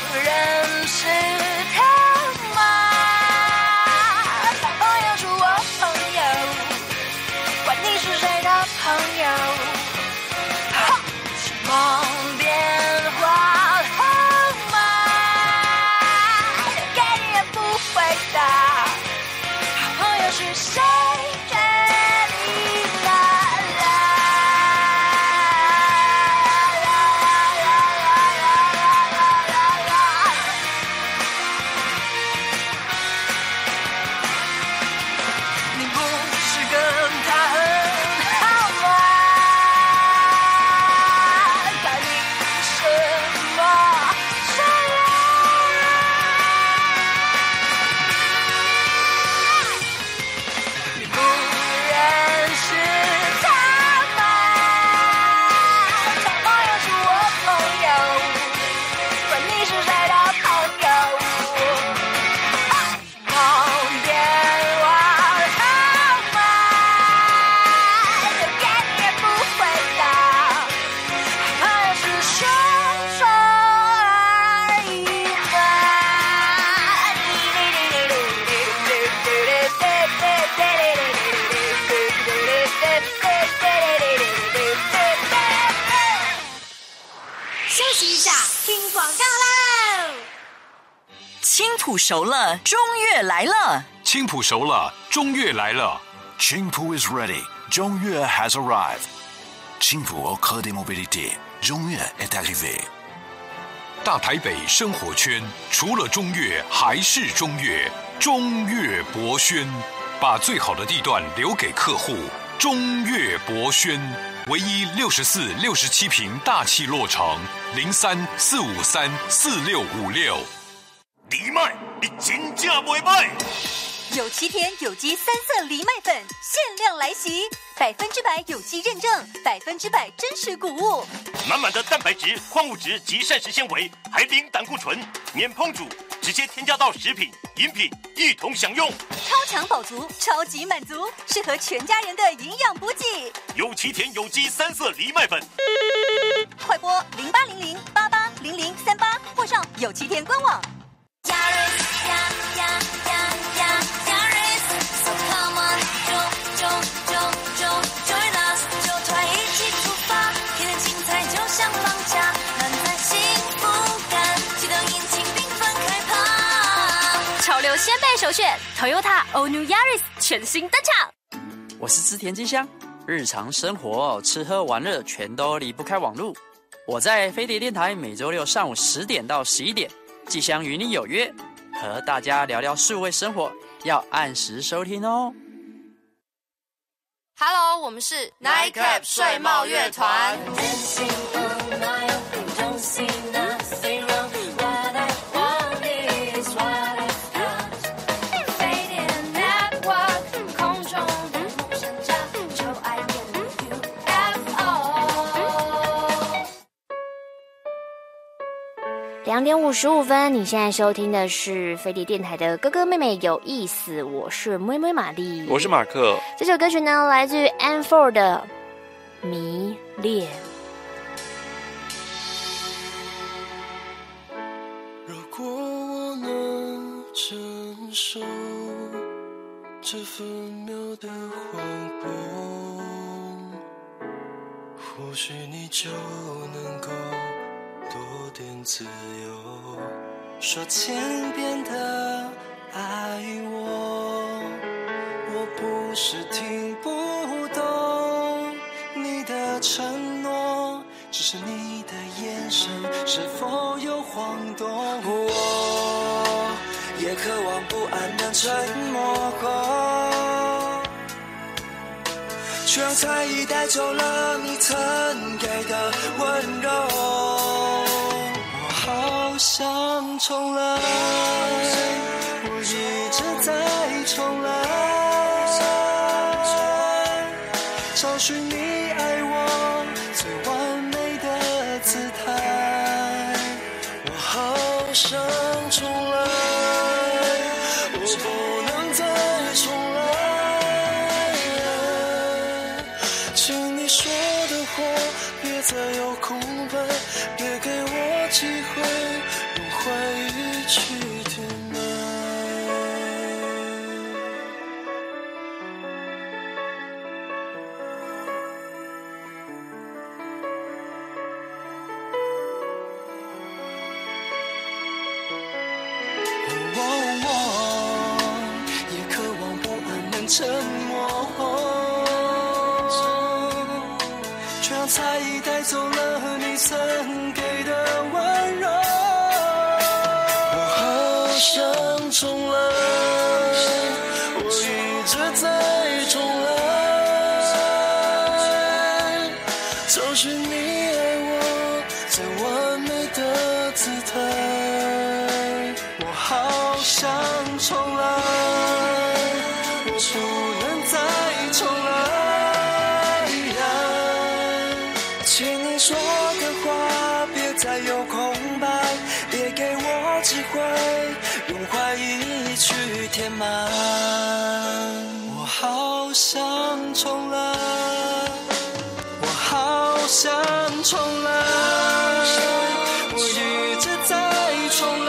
息一下，听广告喽！ 青浦熟了，中越来了。 青浦熟了，中越来了。 青浦 is ready. 中越 has arrived. 青浦au cœur des mobilités. 中越 est arrivé. 大台北生活圈，除了中越还是中越。中越博轩，把最好的地段留给客户。中越博轩，唯一64、67坪大气落成，03-453-4656。 藜麦，你真正袂歹。 有奇田有机3色藜麦粉限量来袭，100%有机认证，100%真实谷物， 满满的蛋白质、矿物质及膳食纤维，还零胆固醇，免烹煮，直接添加到食品、饮品一同享用。 超强饱足，超级满足，适合全家人的营养补给。 有奇田有机3色藜麦粉， 快拨0800880038或上有奇田官网。 潮流先辈首选 Toyota All New Yaris 全新登场。 我是织田金香，日常生活吃喝玩乐全都离不开网络。我在飞碟电台每周六上午10点到11点，即将与你有约，和大家聊聊数位生活，要按时收听哦。 Hello， 我们是 Nightcap 睡帽乐团。 2点55分，你现在收听的是飞碟电台的哥哥妹妹有意思，我是妹妹玛丽， 我是马克。 这首歌曲呢，来自于 N4 的《迷恋》。 如果我能承受这分秒的惶恐，或许你就能够多点自由，说千遍的爱我不是听不懂你的承诺，只是你的眼神是否有晃动。我也渴望不安能沉默后，却让猜疑带走了你曾给的温柔。我好想重来，我一直在重来，找寻你爱我最完美的姿态。我好想重来，我不能再重来，请你说的话别再有空白，别给我机会用怀疑去填满。我也渴望不安能沉默，却让猜疑带走了你曾给的温柔。我好想重来，我一直在重来，找寻你爱我最完美的姿态。我好想重来，我不能再重来，请你说的话别再有空白，别给我机会用怀疑去填满。我好想重来，我好想重来，我一直在重来，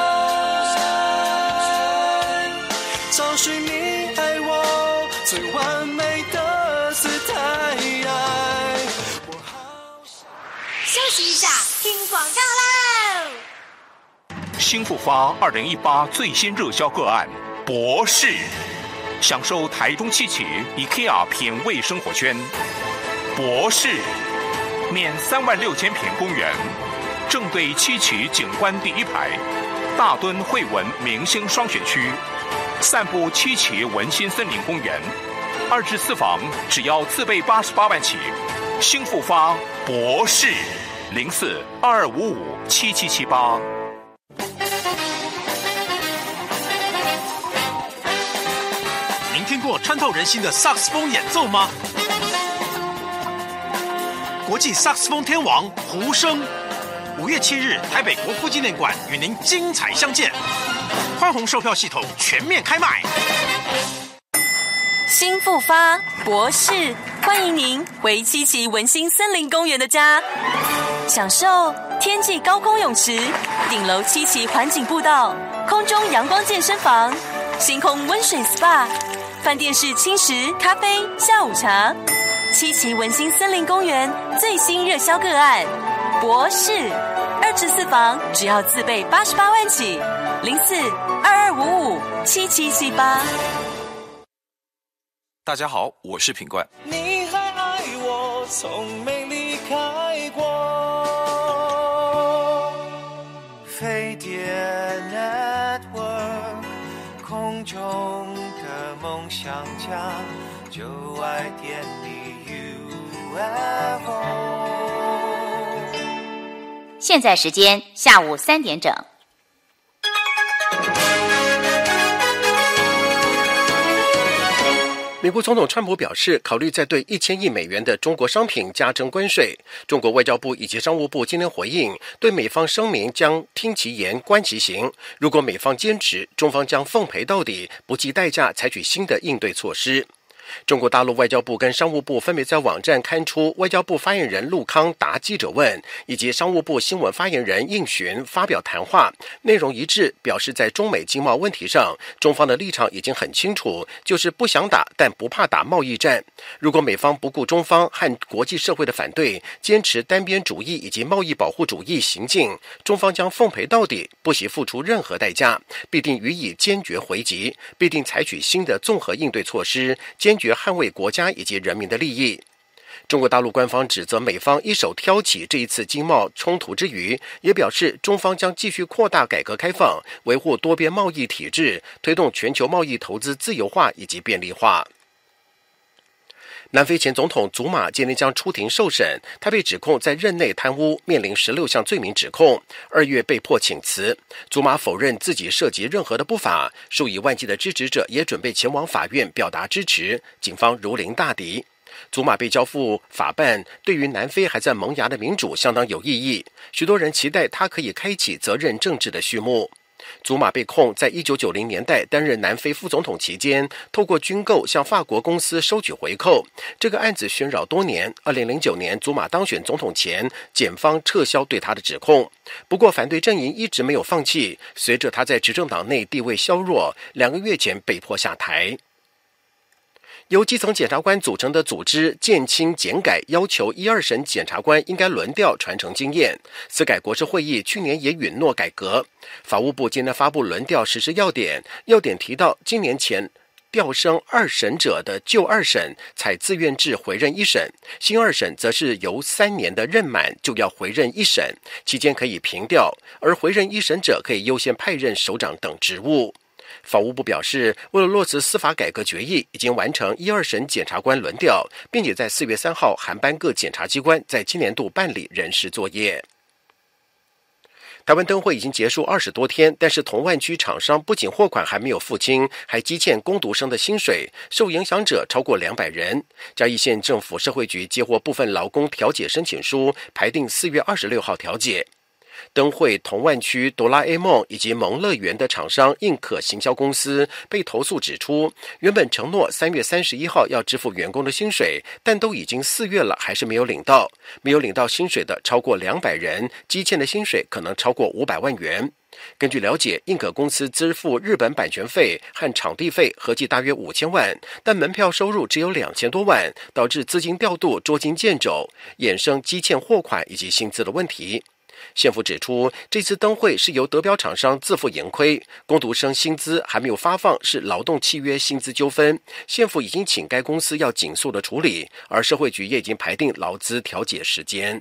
找寻你爱我最完美的姿态。 休息一下，听广告喽。 兴富发2018最新热销个案博士，享受台中七期 IKEA 品味生活圈。博士免36000平公元，正对七期景观第一排，大墩惠文明星双选区，散步七期文心森林公园，2至4房只要自备88万起。兴富发博士0422557778。 您听过穿透人心的萨克斯风演奏吗？国际萨克斯风天王胡生，5月7日台北国父纪念馆与您精彩相见，宽宏售票系统全面开卖。 兴富发博士欢迎您回七期文心森林公园的家，享受天际高空泳池、顶楼七期环景步道、空中阳光健身房、星空温水 SPA、饭店式轻食、咖啡、下午茶。七期文心森林公园最新热销个案博士，2至4房只要自备88万起，0422557778。 大家好，我是品冠。 你还爱我，从没离开过。飞碟 Network， 空中的梦想家，就爱点你 UFO。 现在时间下午3点整。 美国总统川普表示，考虑在对1000亿美元的中国商品加征关税。中国外交部以及商务部今天回应，对美方声明将听其言观其行，如果美方坚持，中方将奉陪到底，不计代价采取新的应对措施。中国大陆外交部跟商务部分别在网站刊出外交部发言人陆康答记者问，以及商务部新闻发言人应询发表谈话，内容一致，表示在中美经贸问题上，中方的立场已经很清楚，就是不想打但不怕打贸易战。如果美方不顾中方和国际社会的反对，坚持单边主义以及贸易保护主义行径，中方将奉陪到底，不惜付出任何代价，必定予以坚决回击，必定采取新的综合应对措施，坚决捍卫国家以及人民的利益。中国大陆官方指责美方一手挑起这一次经贸冲突之余，也表示中方将继续扩大改革开放，维护多边贸易体制，推动全球贸易投资自由化以及便利化。南非前总统祖马今天将出庭受审，他被指控在任内贪污，面临16项罪名指控，2月被迫请辞。祖马否认自己涉及任何的不法，数以万计的支持者也准备前往法院表达支持，警方如临大敌。祖马被交付法办，对于南非还在萌芽的民主相当有意义，许多人期待他可以开启责任政治的序幕。祖马被控在1990年代担任南非副总统期间，透过军购向法国公司收取回扣。这个案子喧扰多年。2009年祖马当选总统前，检方撤销对他的指控。不过反对阵营一直没有放弃，随着他在执政党内地位削弱，2个月前被迫下台。由基层检察官组成的组织建清检改要求1、2审检察官应该轮调传承经验。司改国是会议去年也允诺改革。法务部今天发布轮调实施要点，要点提到今年前调升2审者的旧2审采自愿制回任1审，新2审则是由3年的任满就要回任1审，期间可以平调，而回任1审者可以优先派任首长等职务。法务部表示，为了落实司法改革决议，已经完成1、2审检察官轮调，并且在4月3号函颁各检察机关在今年度办理人事作业。台湾灯会已经结束20多天，但是同湾区厂商不仅货款还没有付清，还积欠工读生的薪水，受影响者超过200人。嘉义县政府社会局接获部分劳工调解申请书，排定4月26号调解。灯会同湾区哆啦 A 梦以及萌乐园的厂商印可行销公司被投诉指出，原本承诺3月31号要支付员工的薪水，但都已经4月了，还是没有领到。没有领到薪水的超过200人，积欠的薪水可能超过500万元。 根据了解，印可公司支付日本版权费和场地费合计大约5000万，但门票收入只有2000多万，导致资金调度捉襟见肘，衍生积欠货款以及薪资的问题。县府指出，这次灯会是由得标厂商自负盈亏，工读生薪资还没有发放是劳动契约薪资纠纷，县府已经请该公司要紧速的处理，而社会局也已经排定劳资调解时间。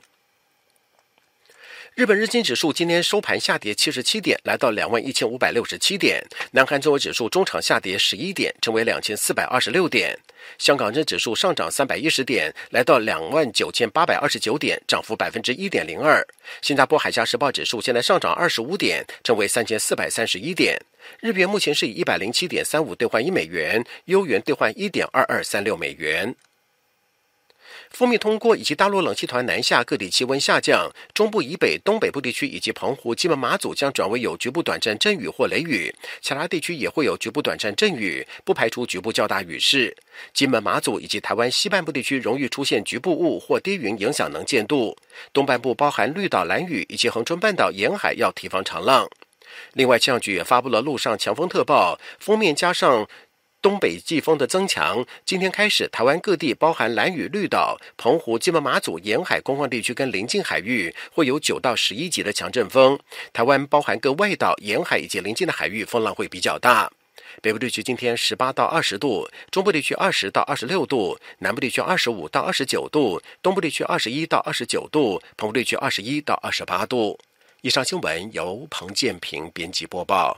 日本日经指数今天收盘下跌77点，来到21567点。南韩综合指数中场下跌11点，成为2426点。香港日指数上涨310点，来到29829点，涨幅1.02%。新加坡海峡时报指数现在上涨25点，成为3431点。日元目前是以107.35兑换1美元，欧元兑换1.2236美元。锋面通过以及大陆冷气团南下，各地气温下降，中部以北、东北部地区以及澎湖、金门、马祖将转为有局部短暂阵雨或雷雨，其他地区也会有局部短暂阵雨，不排除局部较大雨势。金门、马祖以及台湾西半部地区容易出现局部雾或低云，影响能见度。东半部包含绿岛、兰屿以及恒春半岛沿海要提防长浪。另外，气象局也发布了陆上强风特报，锋面加上东北季风的增强，今天开始，台湾各地包含兰屿、绿岛、澎湖、金门、马祖沿海公共地区跟邻近海域会有9到11级的强阵风。台湾包含各外岛沿海以及邻近的海域风浪会比较大。北部地区今天18到20度，中部地区20到26度，南部地区25到29度，东部地区21到29度，澎湖地区21到28度。以上新闻由彭建平编辑播报。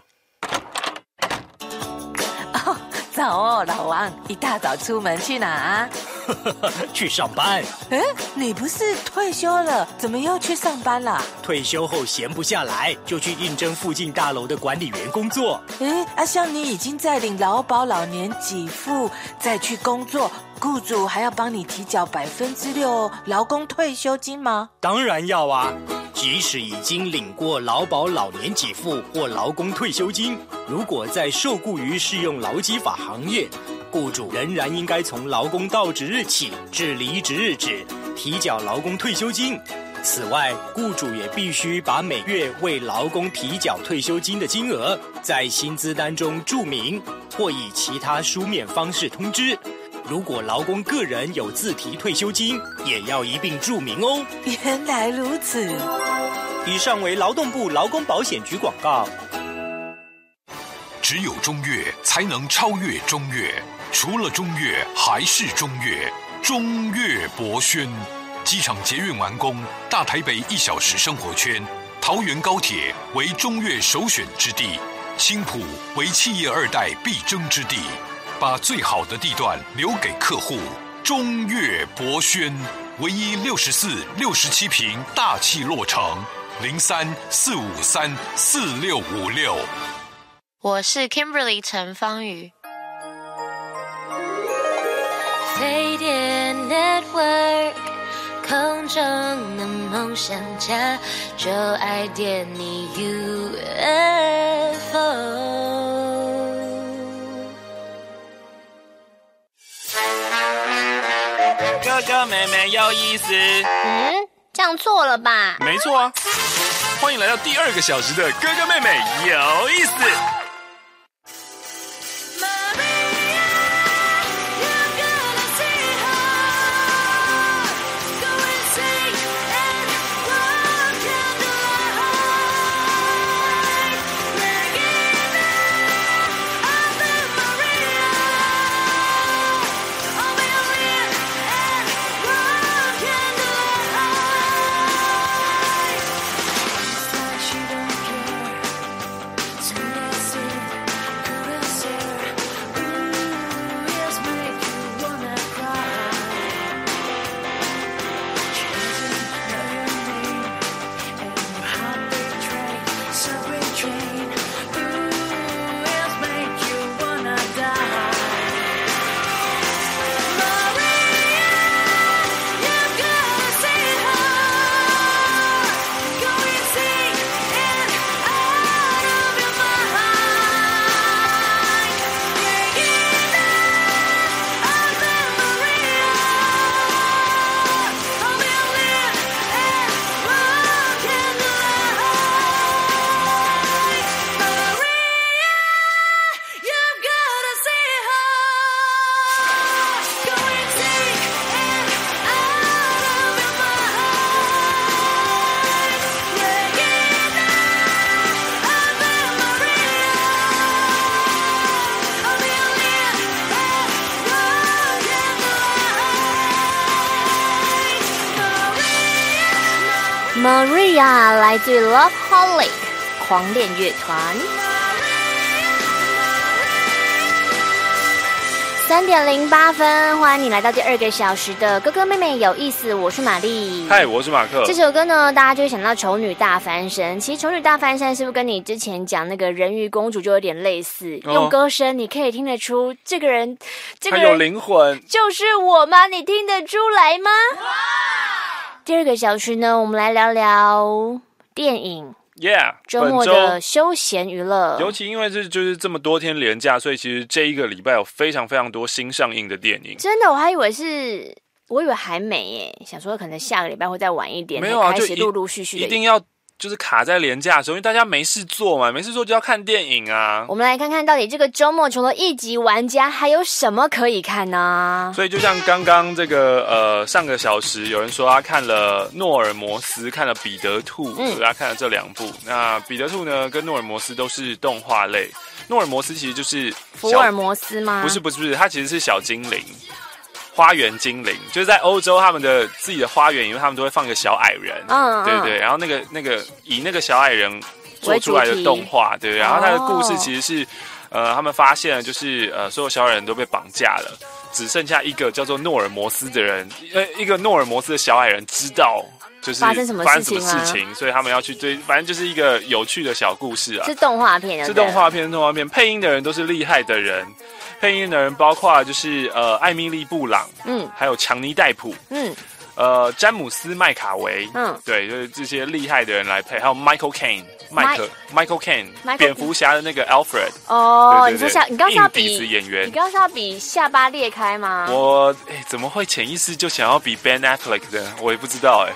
早哦，老王，一大早出门去哪？ 去上班。 你不是退休了，怎么又去上班啦？ 退休后闲不下来，就去应征附近大楼的管理员工作。 像你已经在领劳保老年给付，再去工作，雇主还要帮你提缴6%劳工退休金吗？ 当然要啊！即使已经领过劳保老年给付或劳工退休金，如果在受雇于适用劳基法行业，雇主仍然应该从劳工到职日起至离职日止提缴劳工退休金。此外，雇主也必须把每月为劳工提缴退休金的金额在薪资单中注明，或以其他书面方式通知。如果劳工个人有自提退休金，也要一并注明哦。 原来如此。 以上为劳动部劳工保险局广告。 只有中越才能超越中越，除了中越还是中越。中越博轩，机场捷运完工，大台北1小时生活圈，桃园高铁为中越首选之地，青埔为企业2代必争之地。把最好的地段留给客户。中越博轩，唯一64、67坪大气落成，03-453-4656。 我是 Kimberly 陈芳瑜。 飞碟 Network， 空中的梦想家，就爱点你 UFO。 哥哥妹妹有意思。 这样错了吧？ 没错啊！欢迎来到第2个小时的哥哥妹妹有意思。 Maria 来自 Loveholic 狂恋乐团。3:08，欢迎你来到第2个小时的哥哥妹妹有意思，我是玛丽。 嗨，我是马克。 这首歌呢，大家就会想到丑女大翻身。其实丑女大翻身是不是跟你之前讲那个人鱼公主就有点类似？用歌声你可以听得出这个人他有灵魂， 就是我吗？你听得出来吗？第2个小时呢，我们来聊聊电影。周末的休闲娱乐， 尤其因为就是这么多天连假，所以其实这一个礼拜有非常非常多新上映的电影。 真的，我以为还没耶，想说可能下个礼拜会再晚一点， 没有啊， 开始陆陆续续的， 一定要就是卡在连假的时候，因为大家没事做嘛，没事做就要看电影啊。 我们来看看到底这个周末除了1级玩家还有什么可以看呢？ 所以就像刚刚这个上个小时有人说他看了诺尔摩斯，看了彼得兔，他看了这2部。那彼得兔呢跟诺尔摩斯都是动画类，诺尔摩斯其实就是福尔摩斯吗？ 不是，它其实是小精灵。花园精灵就是在欧洲他们的自己的花园，因为他们都会放一个小矮人，对，然后那个以那个小矮人做出来的动画，对，然后他的故事其实是他们发现了就是所有小矮人都被绑架了，只剩下一个叫做诺尔摩斯的人，一个诺尔摩斯的小矮人知道就是发生什么事情，所以他们要去追，反正就是一个有趣的小故事啊。 是动画片， 是动画片，配音的人都是厉害的人。配音的人包括就是艾米丽布朗，还有强尼戴普，詹姆斯麦卡维，对，就是这些厉害的人来配，还有 Michael Caine， 蝙蝠侠的那个 Alfred。 哦，你说你刚刚要比演员， 你刚刚是要比下巴裂开吗？ 我怎么会潜意识就想要比 Ben Affleck 的？我也不知道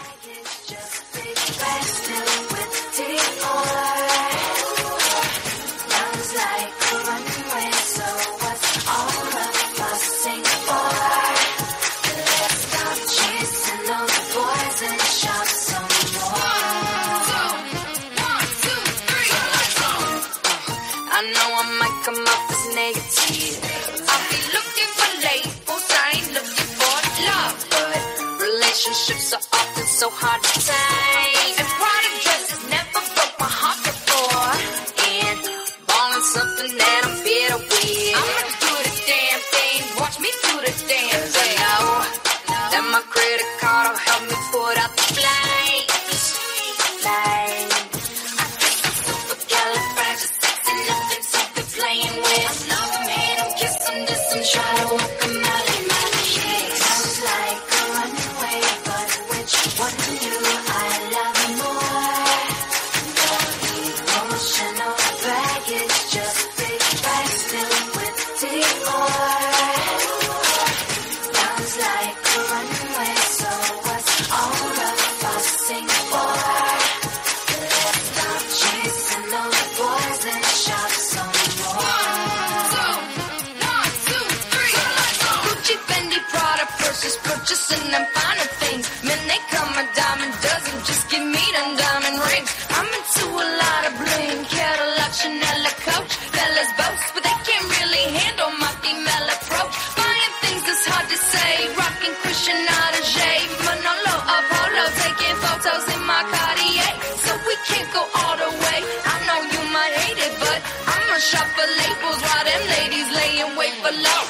Relationships are often so hard to say, and product dresses never broke my heart before. And ballin' something that I'm bitter with. I'ma do the damn thing, watch me do the damn thing. I know that my credit card will help me put out the flames. I think I'm supercalifragilistic, nothing to be playing with. I love him, hate him, kiss him, diss him, try to work him out in my head. Sounds like a runaway, but which one do I love more? The emotional baggage, just big bags filled with Dior. Sounds like a runaway, so what's all the fussing for? Let's stop chasing those boys and shop some more. 1, 2, 3, Gucci, Fendi, Prada, purses, purchasing them finer things. Men, they come a dime a dozen, just give me them diamond rings. I'm into a lot of bling, Cadillac, Chanel, Coach. Fellas boast, but they can't really handle my female approach. Buying things that's hard to say, rocking Christian Audige, Manolo, Apollo, taking photos in my Cartier. So we can't go all the way. I know you might hate it, but I'ma shop for labels while them ladies laying wait for love.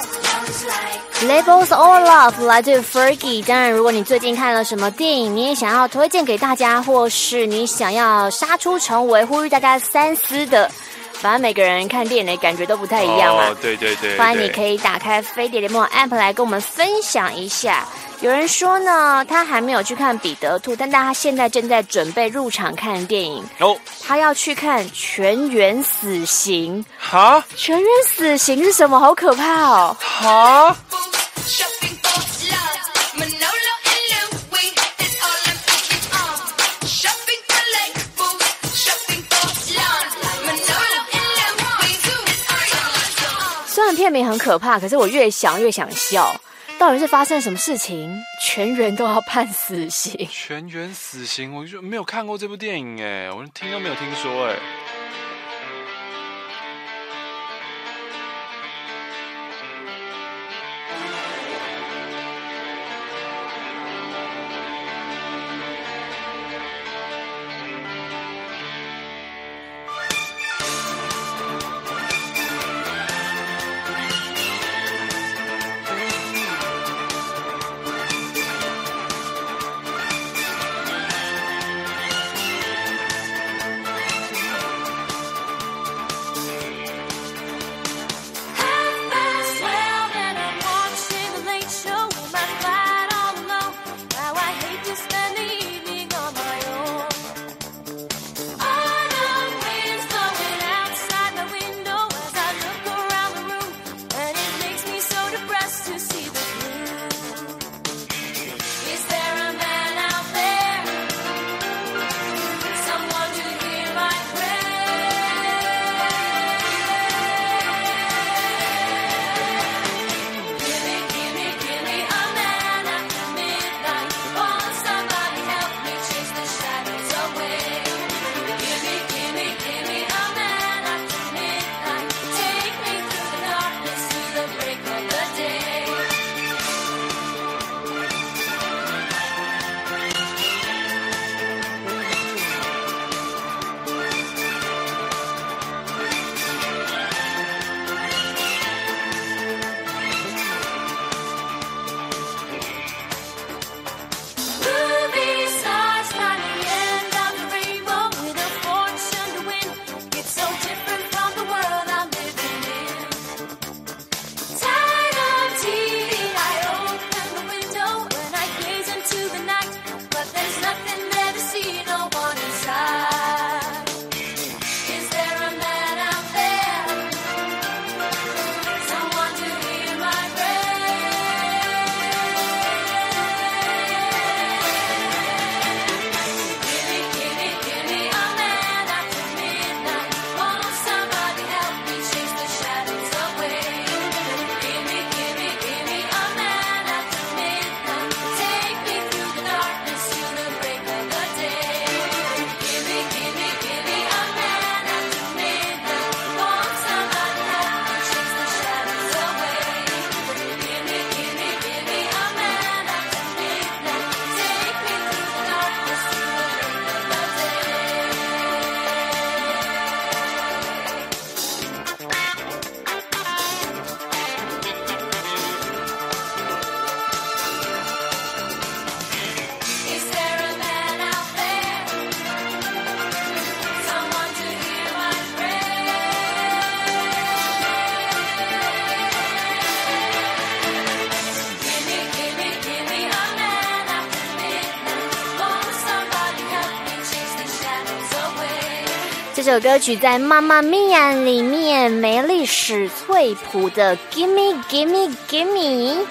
Labels or Love 来自 Fergie。 当然如果你最近看了什么电影你也想要推荐给大家，或是你想要杀出重围呼吁大家三思的，反正每个人看电影的感觉都不太一样嘛。 对， 欢迎你可以打开飞碟联盟 App 来跟我们分享一下。有人说呢他还没有去看彼得兔，但他现在正在准备入场看电影他要去看全员死刑。 哈？ 全员死刑是什么？好可怕哦。 哈？ 虽然片名很可怕，可是我越想越想笑。到底是发生什么事情？全员都要判死刑？ 全员死刑，我就没有看过这部电影哎，我听都没有听说哎。 这首歌曲在《妈妈咪呀》里面，梅丽史翠普的 Gimme Gimme Gimme。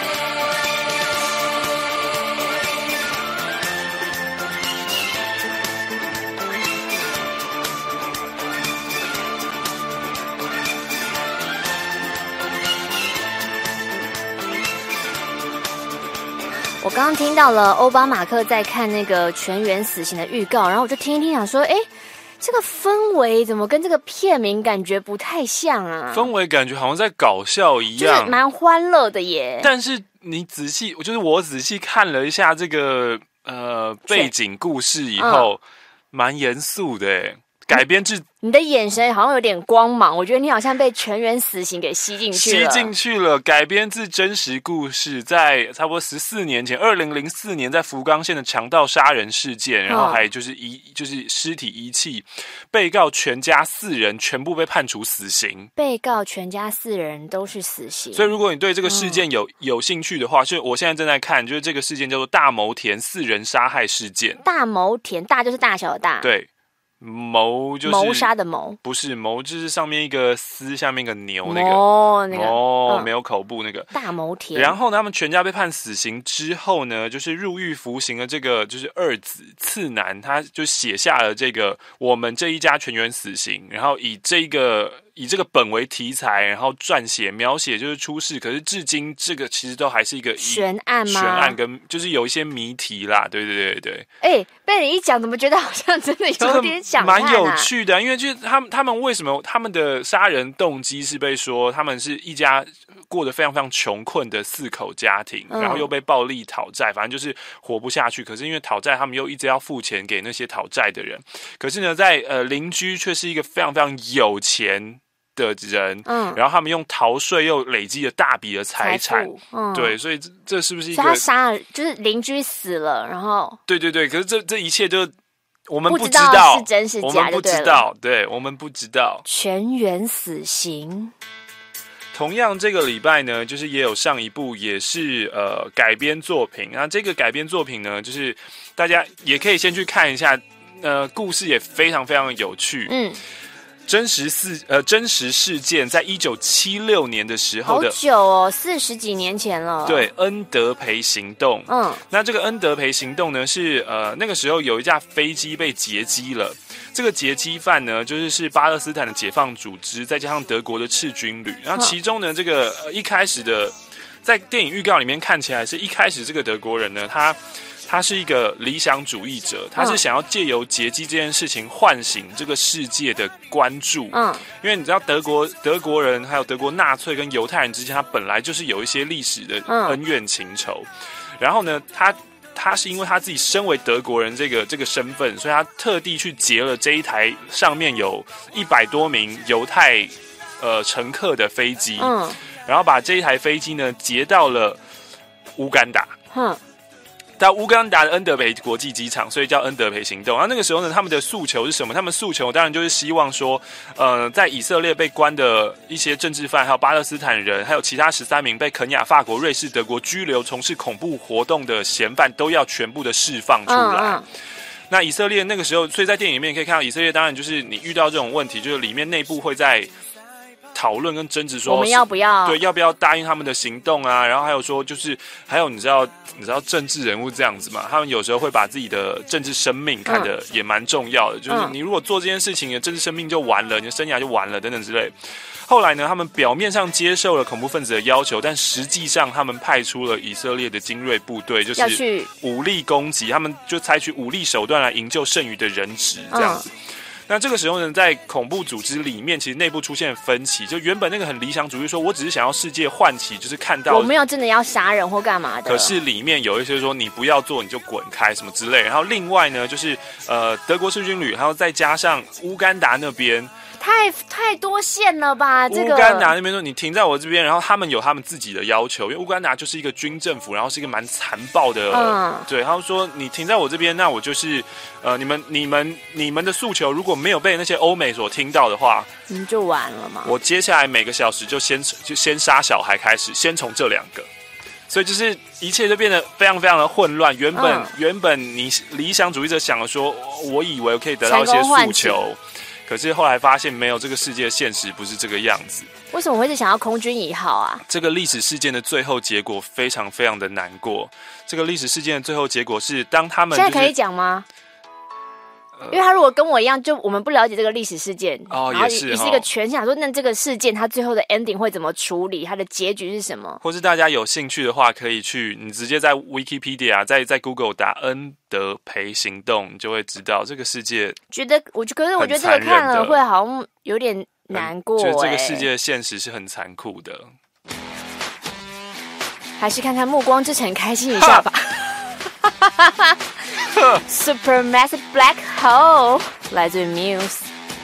我刚刚听到了欧巴马克在看那个全员死刑的预告，然后我就听一听，想说，这个氛围怎么跟这个片名感觉不太像啊？ 氛围感觉好像在搞笑一样， 就是蛮欢乐的耶。 但是你我仔细看了一下这个背景故事以后，蛮严肃的耶。改编自你的眼神好像有点光芒，我觉得你好像被全员死刑给吸进去了。改编自真实故事，在差不多14年前，2004年在福冈县的强盗杀人事件，然后还就是尸体遗弃，被告全家4人全部被判处死刑。被告全家4人都是死刑。所以如果你对这个事件有兴趣的话，就我现在正在看，就是这个事件叫做大牟田4人杀害事件。大牟田，大就是大小的大。对。谋就是谋杀的谋，不是谋，就是上面一个丝，下面一个牛那个没有口部那个大牟田。然后呢，他们全家被判死刑之后呢，就是入狱服刑的这个就是二子次男，他就写下了这个我们这一家全员死刑，然后以这个本为题材，然后撰写描写就是出事，可是至今这个其实都还是一个悬案吗？悬案跟就是有一些谜题啦，对。被你一讲，怎么觉得好像真的有点想看啊？蛮有趣的，因为就是他们为什么他们的杀人动机是被说他们是一家过得非常非常穷困的4口家庭，然后又被暴力讨债，反正就是活不下去。可是因为讨债，他们又一直要付钱给那些讨债的人。可是呢，在邻居却是一个非常非常有钱的人，然后他们用逃税又累积了大笔的财产，对，所以这是不是一个？他杀了，就是邻居死了，然后对，可是这一切就我们不知道是真是假，我们不知道，对，我们不知道全员死刑。同样这个礼拜呢，就是也有上一部也是改编作品，那这个改编作品呢，就是大家也可以先去看一下，故事也非常非常有趣，真实事件在1976年的时候的，好久哦，40几年前了。对，恩德培行动。那这个恩德培行动呢，是那个时候有一架飞机被劫机了。这个劫机犯呢，是巴勒斯坦的解放组织，再加上德国的赤军旅。然后其中呢，这个一开始的，在电影预告里面看起来是一开始这个德国人呢，他是一个理想主义者，他是想要借由劫机这件事情唤醒这个世界的关注。因为你知道德国人还有德国纳粹跟犹太人之间，他本来就是有一些历史的恩怨情仇。然后呢，他是因为他自己身为德国人这个身份，所以他特地去劫了这一台上面有100多名犹太乘客的飞机，然后把这一台飞机呢劫到了乌干达。到乌干达的恩德培国际机场，所以叫恩德培行动。然后那个时候呢，他们的诉求是什么？他们诉求当然就是希望说，在以色列被关的一些政治犯，还有巴勒斯坦人，还有其他13名被肯亚、法国、瑞士、德国拘留从事恐怖活动的嫌犯，都要全部的释放出来。那以色列那个时候，所以在电影里面可以看到，以色列当然就是你遇到这种问题，就是里面内部会在讨论跟争执说，我们要不要要不要答应他们的行动啊？然后还有说，就是还有你知道政治人物这样子嘛，他们有时候会把自己的政治生命看得也蛮重要的，就是你如果做这件事情，你的政治生命就完了，你的生涯就完了等等之类。后来呢，他们表面上接受了恐怖分子的要求，但实际上他们派出了以色列的精锐部队，就是武力攻击，他们就采取武力手段来营救剩余的人质这样子。那这个时候呢，在恐怖组织里面，其实内部出现分歧。就原本那个很理想主义，说我只是想要世界唤起，就是看到我没有真的要杀人或干嘛的。可是里面有一些说你不要做，你就滚开什么之类。然后另外呢，就是德国赤军旅，然后再加上乌干达那边。太多线了吧？这个乌干达那边说你停在我这边，然后他们有他们自己的要求，因为乌干达就是一个军政府，然后是一个蛮残暴的，对，他们说你停在我这边，那我就是你们的诉求如果没有被那些欧美所听到的话，你就完了嘛。我接下来每个小时就先杀小孩开始，先从这2个。所以就是一切就变得非常非常的混乱。原本你理想主义者想的说，我以为我可以得到一些诉求。 可是后来发现没有，这个世界现实不是这个样子。 为什么会是想要空军1号啊？ 这个历史事件的最后结果非常非常的难过。这个历史事件的最后结果是，当他们、 现在可以讲吗？因为他如果跟我一样，就我们不了解这个历史事件，然后也是一个全想说，那这个事件它最后的 ending 会怎么处理，它的结局是什么？ 或是大家有兴趣的话，可以去你直接在 Wikipedia 在 Google 打恩德培行动，你就会知道这个世界。 可是我觉得这个看了会好像有点难过， 觉得这个世界的现实是很残酷的。 还是看看《暮光之城》开心一下吧。Supermassive Black Hole 来自于 Muse。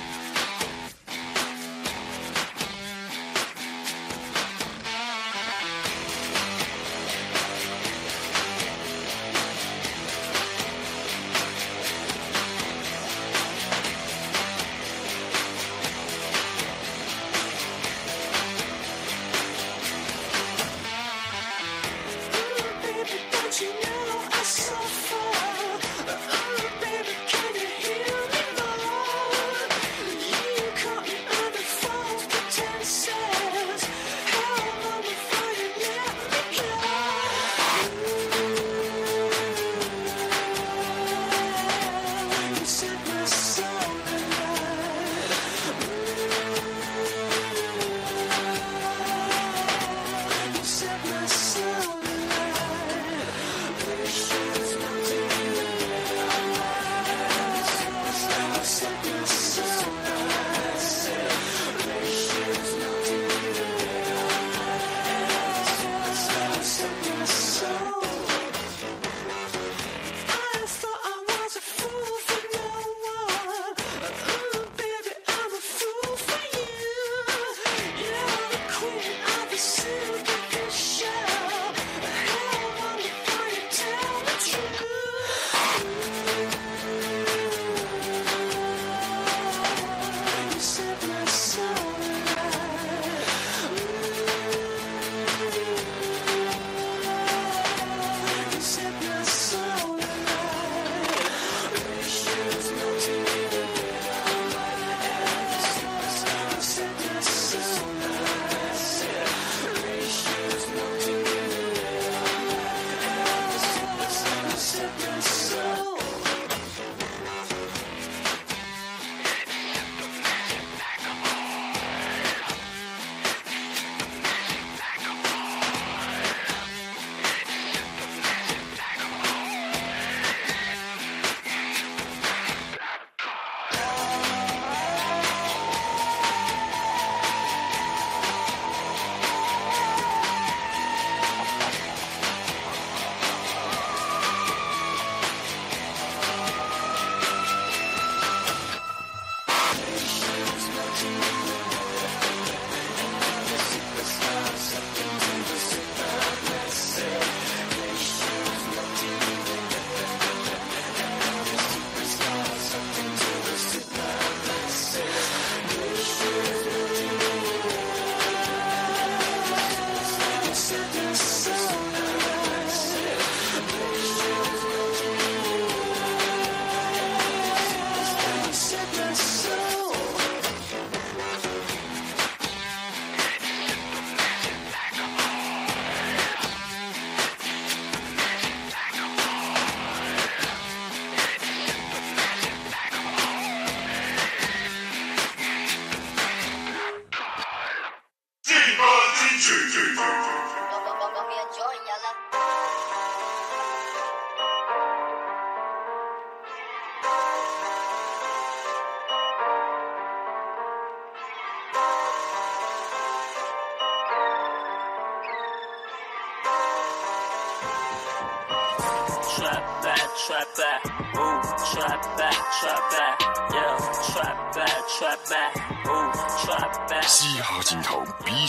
Trap back, ooh, trap back, yeah, trap back, ooh, trap back。 嘻哈金头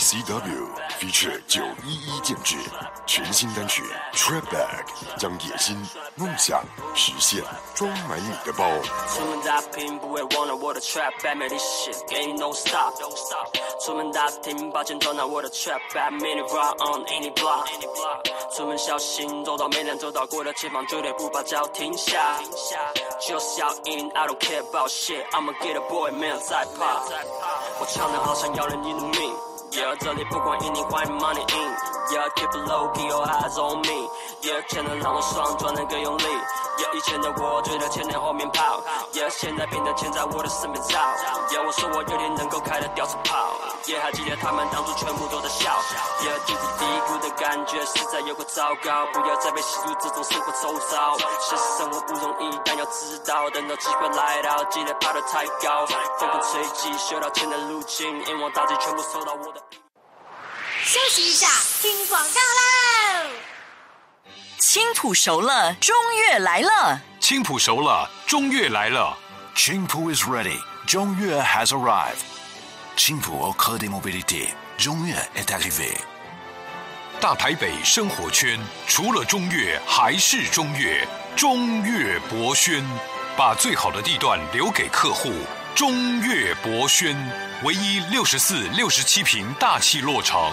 BCW feature 911建制全新单曲 Trap Back， 将野心、梦想实现，装满你的包。 出门打拼不会忘了我的 Trap Back， 美丽是写给你 No Stop。出门打听，把钱装到我的 Trap Back，Mini Rock on any block。出门小心，走到每辆走到过的前方，绝对不把脚停下。 就是要赢 I don't care about shit I'ma get a boy 没有在怕我唱得好像要了你的命 Yeah 这里不管赢你欢迎 money in Yeah keep it low keep your eyes on me Yeah 钱能让我爽赚得更用力 Yeah 以前的我追着钱在后面跑 Yeah 现在变得钱在我的身边照 Yeah 我说我有点能够开得掉车炮 Yeah 还记得他们当初全部都在笑 Yeah 低自低谷的感觉实在有够糟糕不要再被吸入这种生活周遭现实生活不容易但要知道等到机会来到记得爬得太高风风吹起嗅到钱的路径眼望大地全部收到我的休息一下听广告喽青埔熟了中越来了青埔熟了中越来了 Qingpu is ready 中越 has arrived 青埔au cœur des mobilités 中越 est arrivé 大台北生活圈除了中越还是中越中越博轩把最好的地段留给客户中越博轩唯一64、67坪大气落成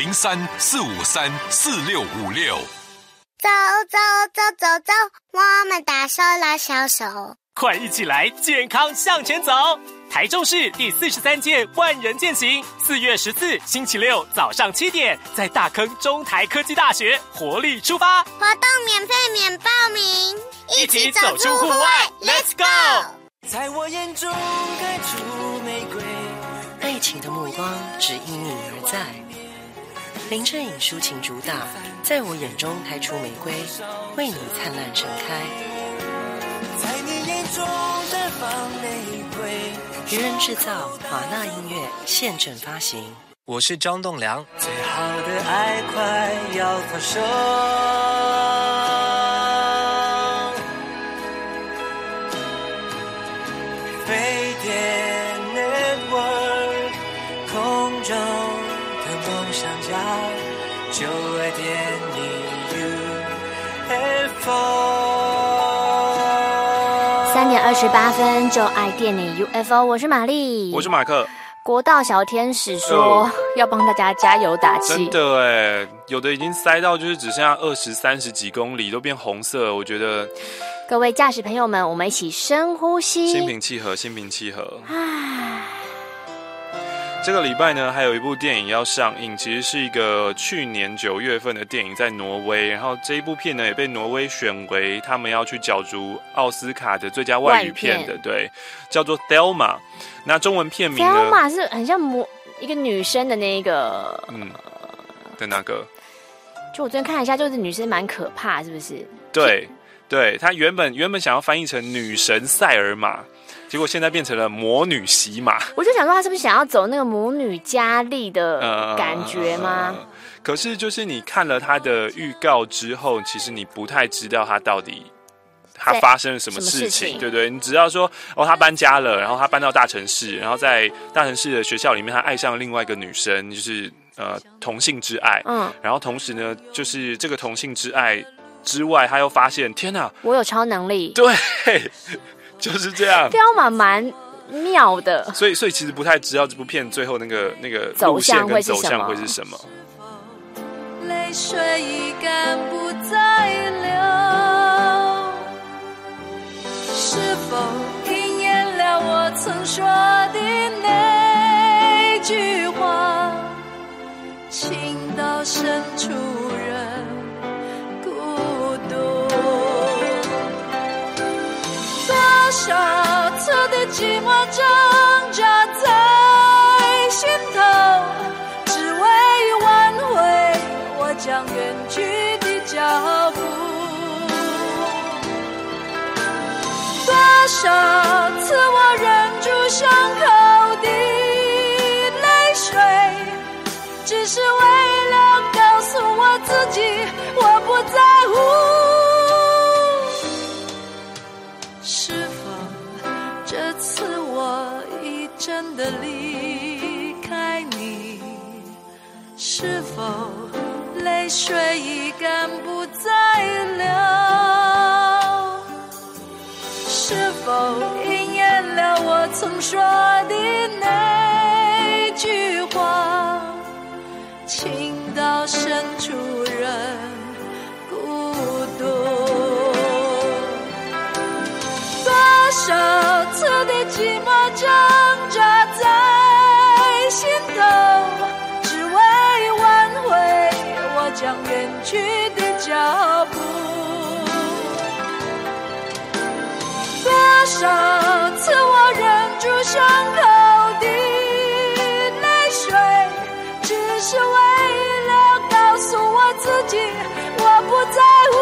03-453-4656 走走走走走，我们大手拉小手， 快一起来健康向前走！台中市第43届万人健行，4月14星期六早上7点，在大坑中台科技大学活力出发， 活动免费免报名， 一起走出户外 ，Let's go！ 在我眼中开出玫瑰， 爱情的目光只因你而在。林正颖抒情主打，在我眼中开出玫瑰，为你灿烂盛开。 在你眼中绽放玫瑰。 愚人制造，华纳音乐现正发行。 我是张栋梁。 最好的爱快要发生。飞碟 Network 空中的梦想家就爱点你 UFO 3点28分就爱电你 UFO， 我是玛丽， 我是马克。 国道小天使说要帮大家加油打气， 真的哎，有的已经塞到就是只剩下20、30几公里，都变红色。我觉得各位驾驶朋友们，我们一起深呼吸， 心平气和，心平气和。这个礼拜呢，还有一部电影要上映，其实是一个去年9月份的电影，在挪威。然后这一部片呢，也被挪威选为他们要去角逐奥斯卡的最佳外语片的，对，叫做 Thelma。那中文片名呢 ？Thelma 是很像一个女生的那个， 的那个。 就我昨天看了一下，就是女生蛮可怕，是不是？ 对，对，她原本想要翻译成女神塞尔玛。结果现在变成了魔女席玛， 我就想说他是不是想要走那个魔女佳丽的感觉吗？ 可是就是你看了他的预告之后，其实你不太知道他到底他发生了什么事情，对不对？你只要说他搬家了，然后他搬到大城市，然后在大城市的学校里面，他爱上另外一个女生，就是同性之爱。然后同时呢，就是这个同性之爱之外，他又发现天哪， 我有超能力， 对。就是这样， 彪马蛮妙的， 所以其实不太知道这部片最后那个路线跟走向会是什么。 泪水已干不再流，是否应验了我曾说的那句话？情到深处人孤独。多少次的寂寞挣扎在心头，只为挽回我将远去的脚步。多少次我忍住伤口的泪水，只是为了告诉我自己，我不在乎。是否这次我已真的离开你？是否泪水已干不再流？是否应验了我曾说的那句话？情到深处人孤独。多寂寞挣扎在心头，只为挽回我将远去的脚步。多少次我忍住伤口的泪水，只是为了告诉我自己，我不在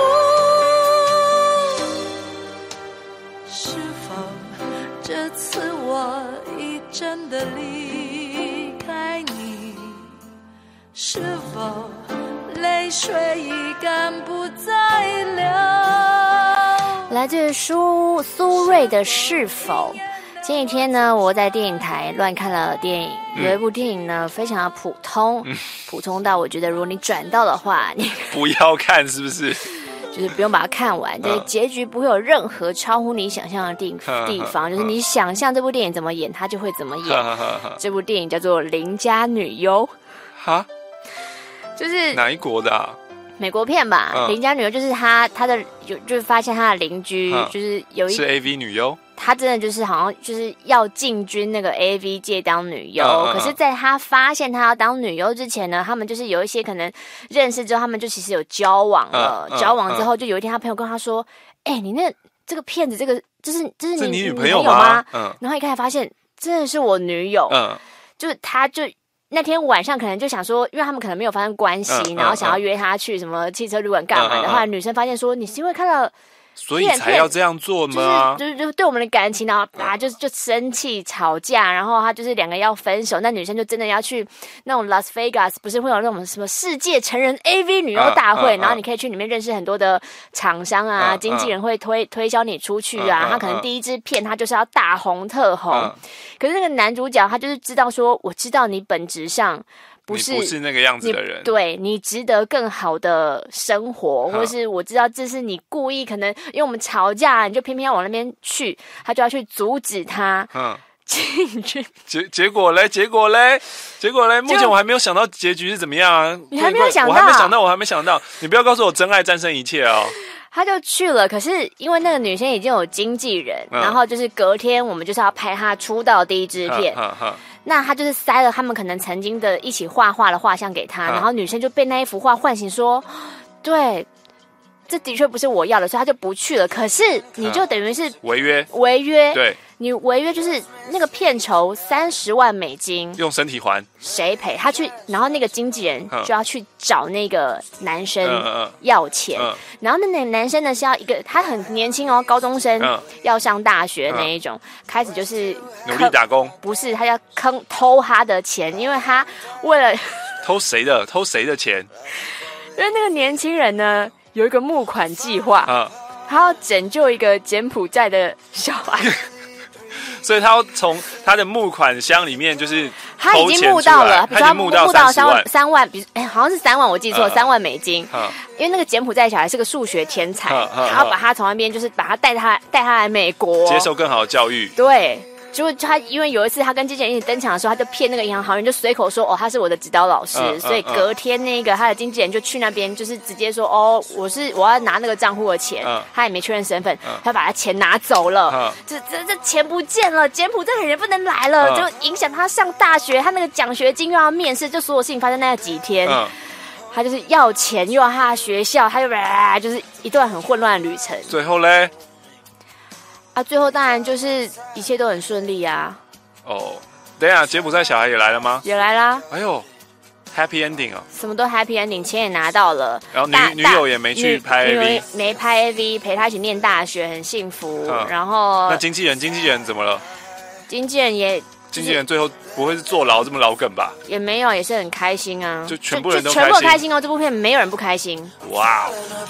乎。是否这次我已真的离开你？是否泪水已干不再流？ 来自于苏芮的《是否》。前几天呢，我在电影台乱看了电影，有一部电影呢非常的普通，普通到我觉得如果你转到的话，你不要看，是不是？ 就是不用把它看完，就是结局不会有任何超乎你想象的地方，就是你想象这部电影怎么演，它就会怎么演。这部电影叫做《邻家女优》， 哈， 就是哪一国的啊？ 美国片吧，邻家女优就是他的就是发现他的邻居就是有一是 AV 女优， 他真的就是好像就是要进军那个 AV 界当女优，可是在他发现他要当女优之前呢，他们就是有一些可能认识之后，他们就其实有交往了，交往之后就有一天他朋友跟他说，你这个骗子，这是你女朋友吗？ 然后一开始发现真的是我女友，就是他就。那天晚上可能就想说，因为他们可能没有发生关系，然后想要约他去什么汽车旅馆干嘛的。后来女生发现说，你是因为看到所以才要这样做吗？ 就是对我们的感情，然后就生气吵架，然后他就是两个要分手，那女生就真的要去那种 Las Vegas， 不是会有那种什么世界成人 AV 女优大会，然后你可以去里面认识很多的厂商啊，经纪人会推销你出去啊。他可能第一支片他就是要大红特红，可是那个男主角他就是知道说，我知道你本质上。不是那个样子的人， 对，你值得更好的生活，或是我知道这是你故意可能因为我们吵架，你就偏偏要往那边去，他就要去阻止他。进去。 结果嘞，目前我还没有想到结局是怎么样啊！ 你还没有想到？ 我还没想到，你不要告诉我真爱战胜一切哦。 他就去了，可是因为那个女生已经有经纪人，然后就是隔天我们就是要拍她出道第一支片。那他就是塞了他们可能曾经的一起画的画像给他，然后女生就被那一幅画唤醒说，对，这的确不是我要的，所以他就不去了。可是你就等于是违约， 对，你违约就是那个片酬$30万，用身体还， 谁赔？他去，然后那个经纪人就要去找那个男生要钱，然后那男生呢是要一个他很年轻哦，高中生，要上大学那一种，开始就是努力打工， 不是他要偷他的钱，因为他为了偷谁的钱？ 因为那个年轻人呢有一个募款计划，他要拯救一个柬埔寨的小孩。 所以他要从他的募款箱里面，就是他已经募到了， 他已经募到 3万，好像是3万，我记错，$3万。因为那个柬埔寨小孩是个数学天才，然后把他从那边就是把他带他来美国， 接受更好的教育。 对。就他因为有一次他跟经纪人一起登场的时候，他就骗那个银行行员，就随口说他是我的指导老师，所以隔天那个他的经纪人就去那边，就是直接说我要拿那个账户的钱，他也没确认身份，他把他钱拿走了，这钱不见了，柬埔寨人也不能来了，就影响他上大学，他那个奖学金又要面试，就所有事情发生那几天，他就是要钱又要他的学校，他就是一段很混乱的旅程。 最后嘞。 最后当然就是一切都很顺利啊。 等一下，柬埔寨小孩也来了吗？ 也来啦。 哎呦 ，Happy Ending 什么都 Happy Ending， 钱也拿到了。 然后女友也没去拍 AV， 没拍 AV， 陪他一起念大学，很幸福。然后那经纪人怎么了？ 经纪人最后不会是坐牢这么老梗吧？ 也没有，也是很开心啊。 就全部人都开心哦，这部片没有人不开心。 哇！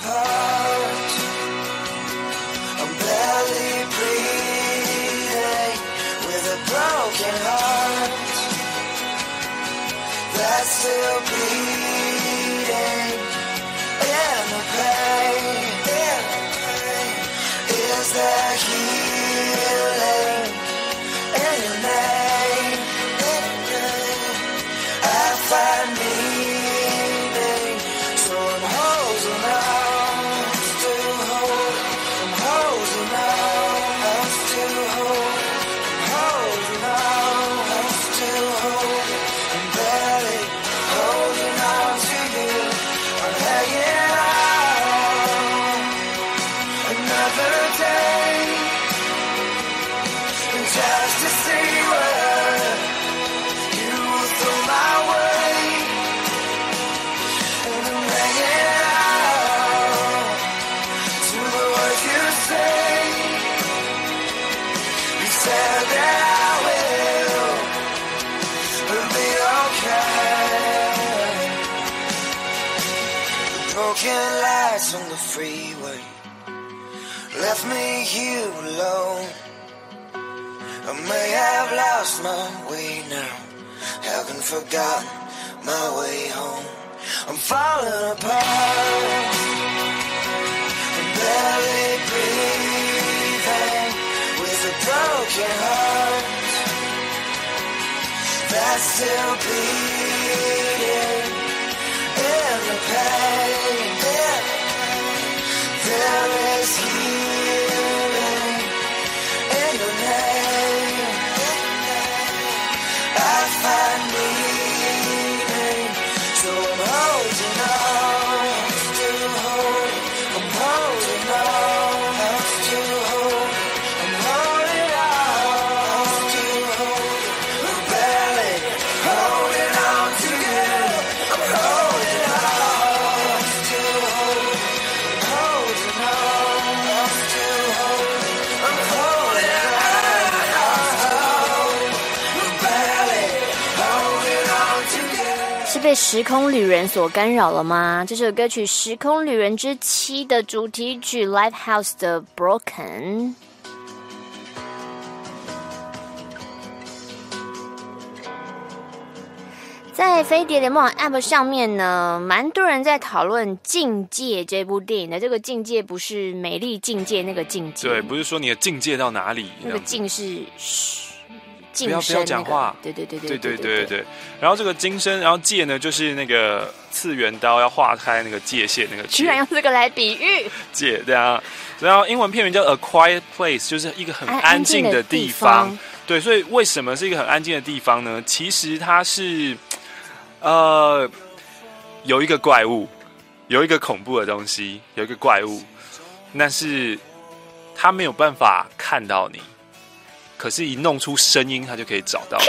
Barely breathing with a broken heart that's still bleeding, and the pain is there healing in your name. I find meaning, so I'm holding on to hope. I'm holding on to hope. I'm said that I will be okay. Broken lights on the freeway left me here alone. I may have lost my way now, haven't forgotten my way home. I'm falling apart, I'm barely breathing, with a broken heart that's still beating in the pain. There is healing in your name. I find meaning, so I'm holding on, still holding, I'm holding on, still holding, I'm holding on, still holding, I'm barely holding on to you, I'm holding on, still holding, I'm holding on, still holding, I'm holding on, barely holding on to you. 是被时空旅人所干扰了吗？这首歌曲《时空旅人之妻》的主题曲 Lifehouse 的 Broken。在飞碟联盟 App 上面呢，蛮多人在讨论《境界》这部电影的。这个境界不是美丽境界那个境界， 对，不是说你的境界到哪里， 那个境是不要讲话， 对。 然后这个今生，然后界呢，就是那个次元刀要划开那个界限那个界， 居然用这个来比喻界，对啊。然后英文片名叫 A Quiet Place， 就是一个很安静的地方。对，所以为什么是一个很安静的地方呢？其实它是有一个怪物，有一个恐怖的东西，有一个怪物，但是他没有办法看到你。可是，一弄出声音，他就可以找到你。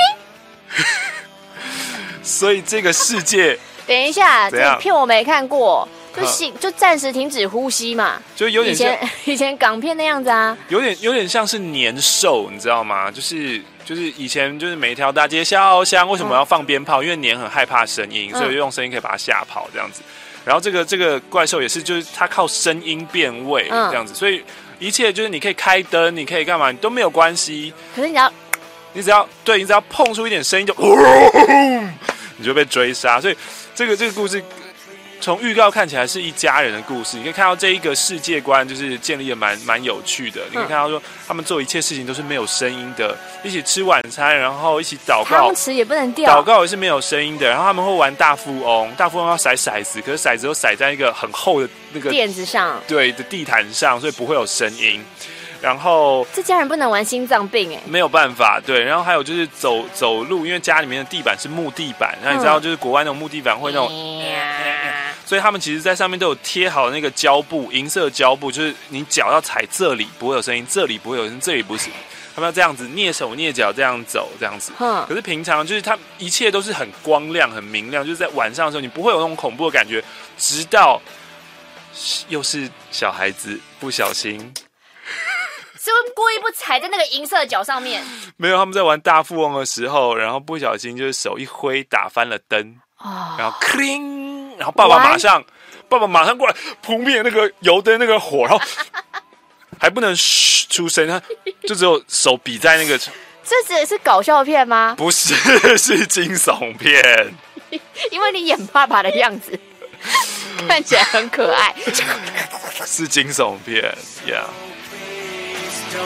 所以这个世界， 等一下，这片我没看过，就暂时停止呼吸嘛， 就有点像以前港片那样子啊， 有点像是年兽，你知道吗？就是以前就是每一条大街小巷为什么要放鞭炮？因为年很害怕声音，所以用声音可以把它吓跑这样子。然后这个怪兽也是，就是它靠声音变位这样子，所以。一切就是你可以开灯，你可以干嘛，你都没有关系。 可是你只要碰出一点声音就，你就被追杀。所以这个故事从预告看起来是一家人的故事，你可以看到这一个世界观就是建立的蛮有趣的。你可以看到说他们做一切事情都是没有声音的，一起吃晚餐，然后一起祷告， 汤匙也不能掉， 祷告也是没有声音的。然后他们会玩大富翁，大富翁要骰骰子，可是骰子都骰在一个很厚的那个垫子上， 对的地毯上，所以不会有声音。然后这家人不能玩心脏病没有办法，对。然后还有就是走路，因为家里面的地板是木地板，那你知道就是国外那种木地板会那种，所以他们其实在上面都有贴好那个胶布，银色胶布，就是你脚要踩这里不会有声音，这里不会有声音，这里不是，他们要这样子蹑手蹑脚这样走，这样子。可是平常就是它一切都是很光亮、很明亮，就是在晚上的时候你不会有那种恐怖的感觉，直到又是小孩子不小心。 是不是故意不踩在那个银色的脚上面？ 没有，他们在玩大富翁的时候，然后不小心就是手一挥打翻了灯，然后叮，然后爸爸马上过来扑灭那个油灯那个火，然后还不能出声，他就只有手比在那个。 这是搞笑片吗？ 不是，是惊悚片。 因为你演爸爸的样子看起来很可爱。 是惊悚片 ，Yeah。 Don't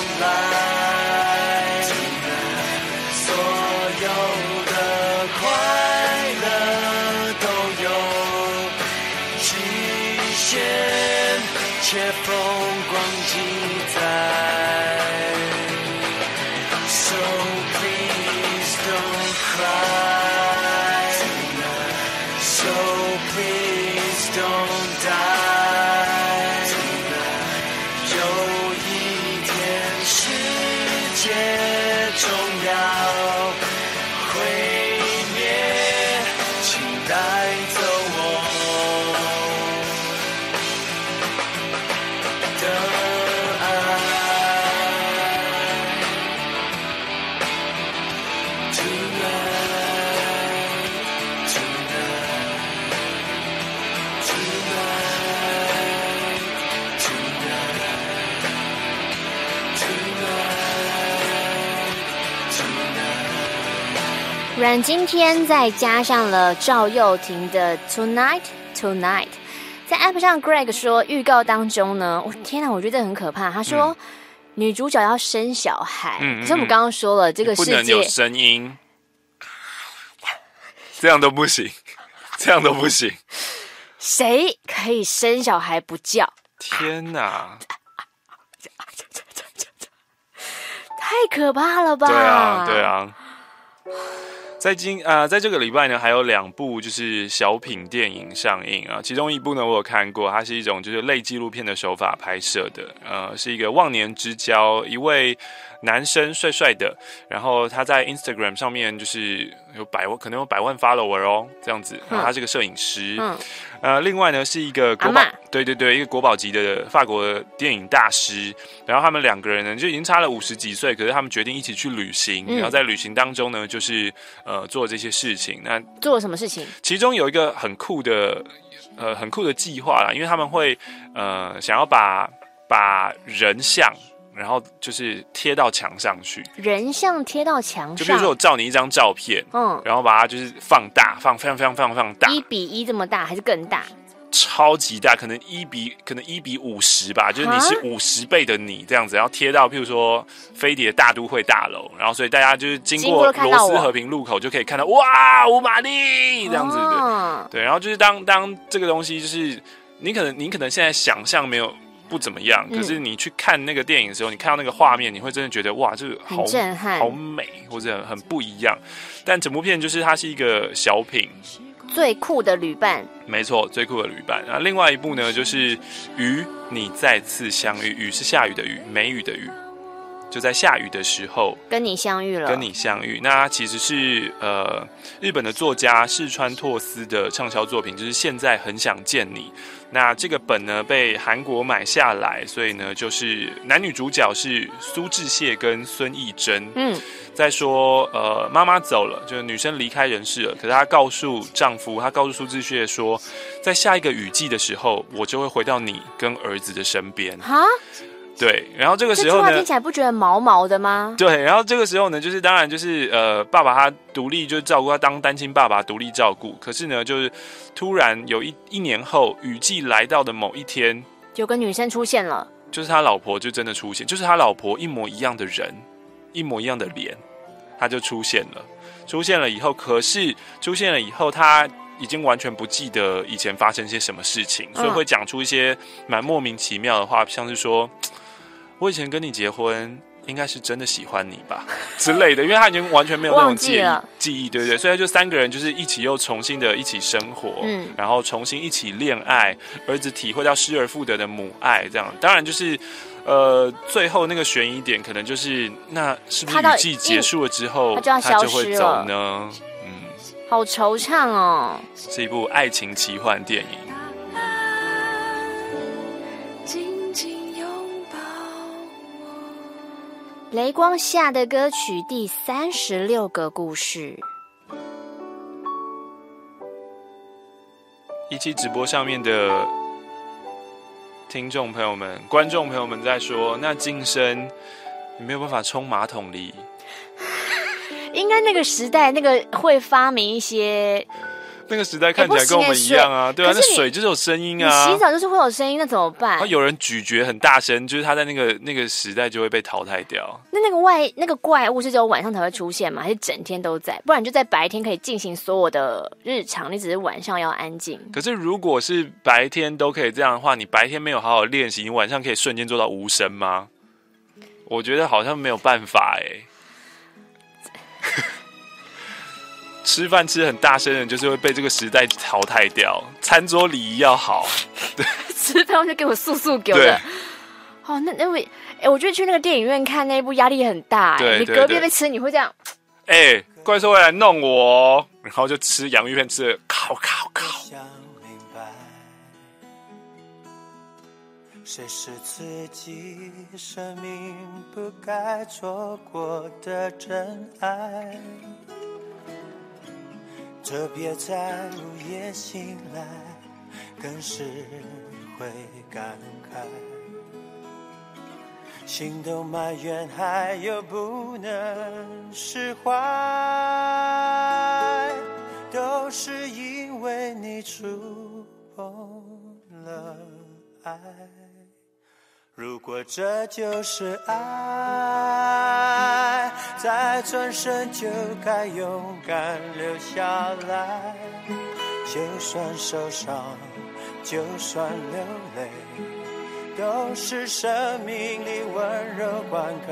lie， 所有的快乐都有极限，且风光记载。So please don't cry， So please don't die。有一天世界终要毁灭，请带走我的爱。 阮经天再加上了赵又廷的 Tonight， 在 App 上 Greg 说预告当中呢，天哪，我觉得很可怕。他说、女主角要生小孩，可是我们刚刚说了，这个世界不能有声音，这样都不行，这样都不行。 谁可以生小孩不叫？ 天哪！ 太可怕了吧！ 对啊。在这个礼拜呢，还有2部就是小品电影上映啊。其中一部呢，我有看过，它是一种就是类纪录片的手法拍摄的，是一个忘年之交，一位男生帅帅的，然后他在 Instagram 上面就是可能有100万 follower 哦，这样子。然后他是个摄影师，另外呢是一个国宝，对，一个国宝级的法国电影大师。然后他们2个人呢就已经差了50几岁，可是他们决定一起去旅行，然后在旅行当中呢，就是做这些事情。那做了什么事情？ 其中有一个很酷的计划啦，因为他们会想要把人像，然后就是贴到墙上去。人像贴到墙上， 就比如说我照你一张照片，然后把它就是放大，非常大 ，1:1这么大还是更大？ 超级大，可能1比50吧，就是你是50倍的你这样子，然后贴到譬如说飞碟大都会大楼，然后所以大家就是经过罗斯和平路口就可以看到哇吴玛丽这样子的，对，然后就是当这个东西就是你可能现在想象没有不怎么样，可是你去看那个电影的时候，你看到那个画面，你会真的觉得哇，这个好震撼， 好美，或者很不一样。但整部片就是它是一个小品。 最酷的旅伴， 没错，最酷的旅伴。然后另外一部呢，就是与你再次相遇，雨是下雨的雨，梅雨的雨，就在下雨的时候跟你相遇了。 那它其实是日本的作家四川拓司的畅销作品，就是现在很想见你。那这个本呢被韩国买下来，所以呢就是男女主角是苏志燮跟孙艺珍。在说妈妈走了，就是女生离开人世了，可是她告诉丈夫，她告诉苏志燮说，在下一个雨季的时候，我就会回到你跟儿子的身边。哈。对，然后这个时候呢，这句话听起来不觉得毛毛的吗？ 对，然后这个时候呢，就是当然就是爸爸他独立就是照顾他当单亲爸爸独立照顾，可是呢，就是突然有一年后雨季来到的某一天， 就跟女生出现了， 就是他老婆就真的出现，就是他老婆一模一样的人，一模一样的脸，他就出现了。出现了以后，他已经完全不记得以前发生些什么事情，所以会讲出一些蛮莫名其妙的话，像是说。我以前跟你结婚，应该是真的喜欢你吧之类的，因为他已经完全没有那种记忆，对不对？所以就3个人就是一起又重新的一起生活，然后重新一起恋爱，儿子体会到失而复得的母爱，这样。当然就是最后那个悬疑点可能就是那是不是雨季结束了之后他就会走呢？ 好惆怅哦。 是一部爱情奇幻电影。 雷光下的歌曲第36个故事。 一期直播上面的听众朋友们、观众朋友们在说，那晋升你没有办法冲马桶里。 应该那个时代，那个会发明一些。 那个时代看起来跟我们一样啊，对啊，那水就是有声音啊， 你洗澡就是会有声音，那怎么办？ 有人咀嚼很大声，就是他在那个时代就会被淘汰掉。 那个怪物是只有晚上才会出现吗？还是整天都在？不然就在白天可以进行所有的日常，你只是晚上要安静。 可是如果是白天都可以这样的话，你白天没有好好练习，你晚上可以瞬间做到无声吗？我觉得好像没有办法吃饭吃很大声的人，就是会被这个时代淘汰掉。餐桌礼仪要好，对， 吃饭就给我速速给我的。哦，那位，我觉得去那个电影院看那一部压力很大。 对， 你隔壁被吃，你会这样？ 怪兽会来弄我，然后就吃洋芋片，吃的烤。 谁是自己生命不该错过的真爱？特别在午夜醒来，更是会感慨。 心都埋怨，还有不能释怀，都是因为你触碰了爱。如果这就是爱，再转身就该勇敢留下来。就算受伤，就算流泪，都是生命里温柔灌溉。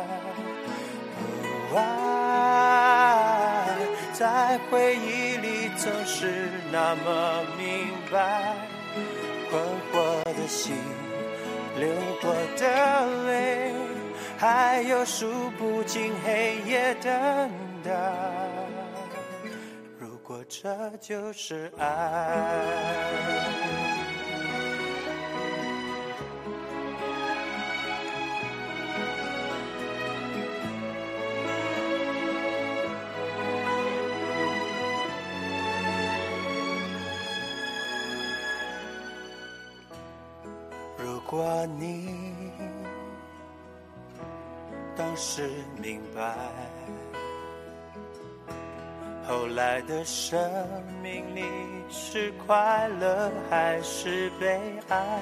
爱在回忆里总是那么明白，困惑的心，流过的泪，还有数不尽黑夜等待。如果这就是爱，如果你当时明白，后来的生命里是快乐还是悲哀，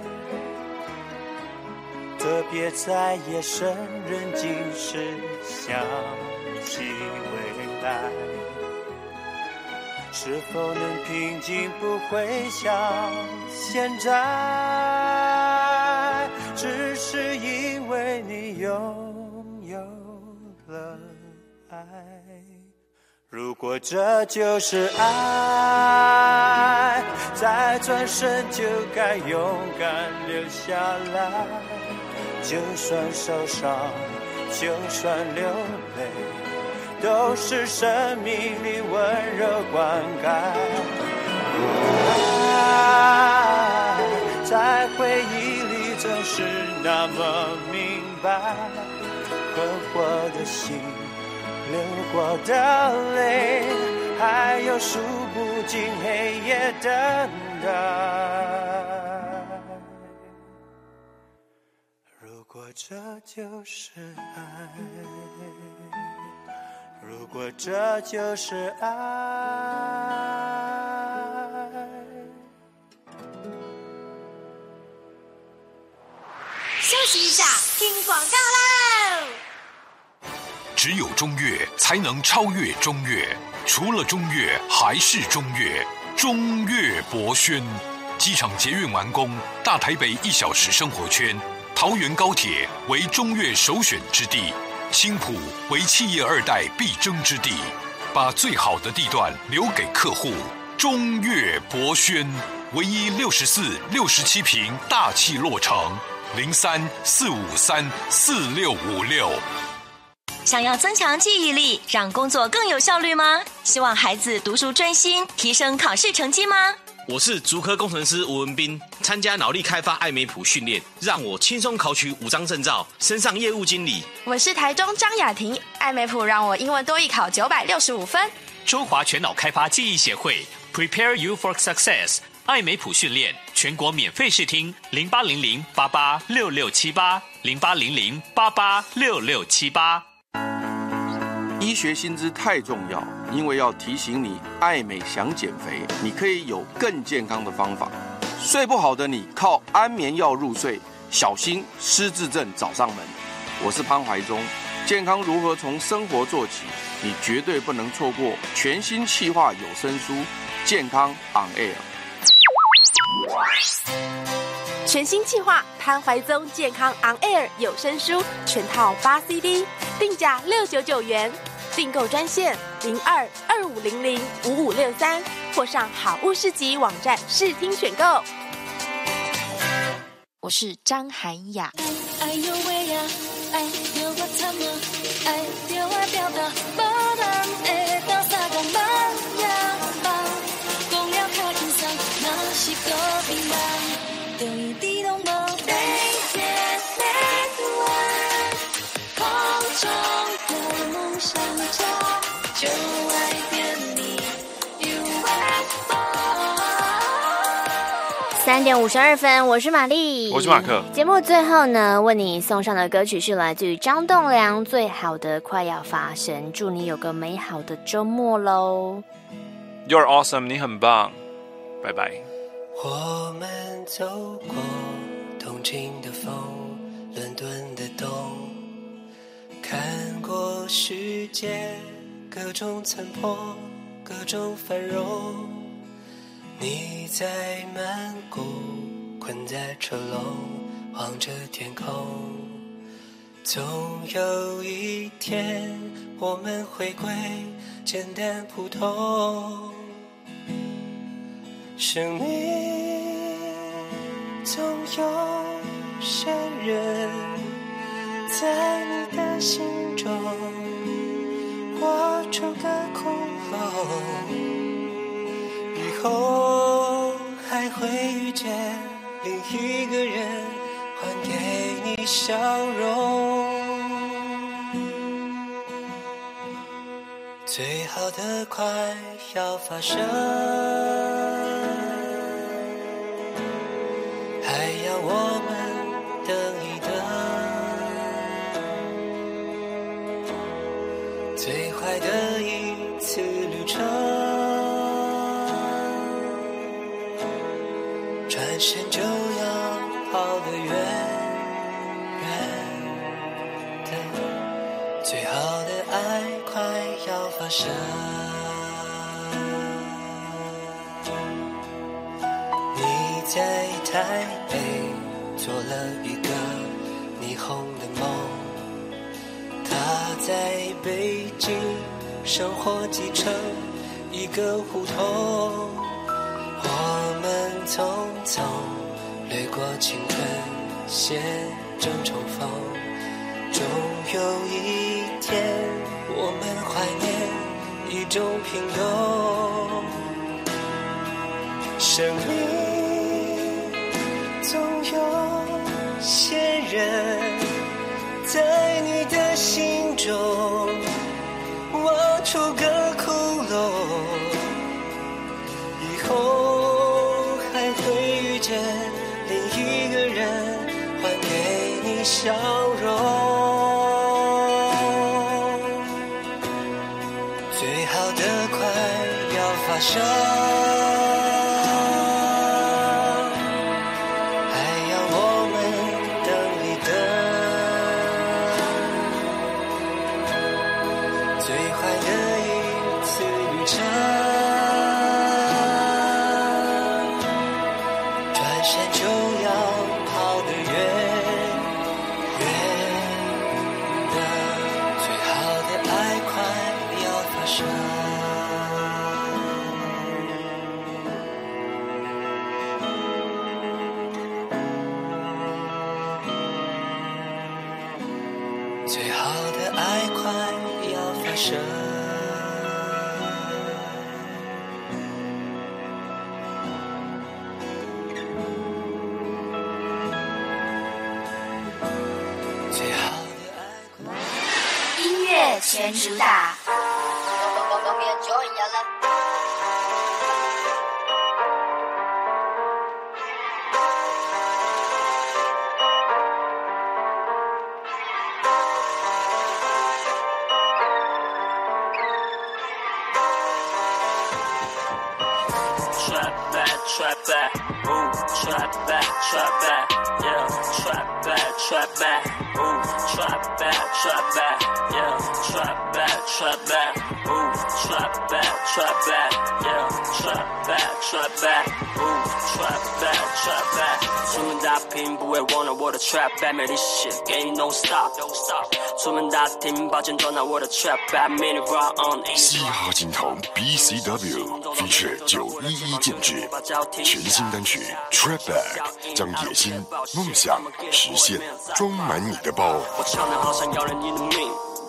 特别在夜深人静时想起未来，是否能平静不会像现在，只是因为你拥有了爱。如果这就是爱，再转身就该勇敢留下来。就算受伤，就算流泪，都是生命里温柔灌溉。爱在回忆里总是那么明白，困惑的心，流过的泪，还有数不尽黑夜等待。如果这就是爱，如果这就是爱。 休息一下，听广告喽。 只有中越才能超越中越，除了中越还是中越。中越博轩，机场捷运完工，大台北1小时生活圈，桃园高铁为中越首选之地，青埔为企业2代必争之地，把最好的地段留给客户。中越博轩，唯一64、67坪大气落成，03-453-4656。 想要增强记忆力，让工作更有效率吗？希望孩子读书专心，提升考试成绩吗？ 我是竹科工程师吴文斌，参加脑力开发艾美普训练，让我轻松考取5张证照，升上业务经理。 我是台中张雅婷，艾美普让我英文多益考965分。 中华全脑开发记忆协会 Prepare You for Success， 艾美普训练全国免费试听，0800886678 0800886678。 医学新知太重要，因为要提醒你，爱美想减肥，你可以有更健康的方法。睡不好的你，靠安眠药入睡，小心失智症找上门。我是潘怀忠，健康如何从生活做起？你绝对不能错过全新企划有声书《健康 on air》。 全新企划潘怀宗健康 on air 有声书全套8 CD， 定价699元。订购专线02-2500-5563，或上好物市集网站试听选购。 我是张涵雅。 哎呦喂呀，爱着我惨啊，爱着我表达，无人会当三公慢呀放，讲了较轻松，若是孤僻人，中意你拢无被接连完，空中的梦想家，就爱变你 UFO。 3 3点52分，我是玛丽， 我是马克。 节目最后呢，为你送上的歌曲是来自于张栋梁，《最好的快要发生》，祝你有个美好的周末喽。 You're awesome， 你很棒，拜拜。 我们走过东京的风，伦敦的冬，看过世界各种残破，各种繁荣。你在曼谷困在车笼，望着天空。总有一天我们回归简单普通。生命总有些人在你的心中挖出个窟窿，以后还会遇见另一个人，还给你笑容。最好的快要发生，还要我们等一等。最坏的一次旅程，转身就要跑得远远的。最好的爱快要发生。你在台北做了一个霓虹的梦，他在北京生活挤成一个胡同。我们匆匆掠过青春线正重逢，终有一天我们怀念一种平庸。生命总有些人在你的心中挖出个窟窿，以后还会遇见另一个人，还给你笑容。最好的快要发生，最好的爱快要发生。最好的爱快。 音乐全主打。 Trap back, ooh, trap back, yeah, trap back, ooh, trap back, yeah, trap back, ooh, trap back, yeah, trap back, ooh, trap back. 出门打拼不会忘了我的 trap back， 美丽shit 给你 no stop。出门打听，抱歉撞到我的 trap back，mini rock on。 嘻哈金童 BCW feature 911建制。全新单曲 Trap Back 将野心、梦想实现，装满你的包。 我唱得好像要人你的命。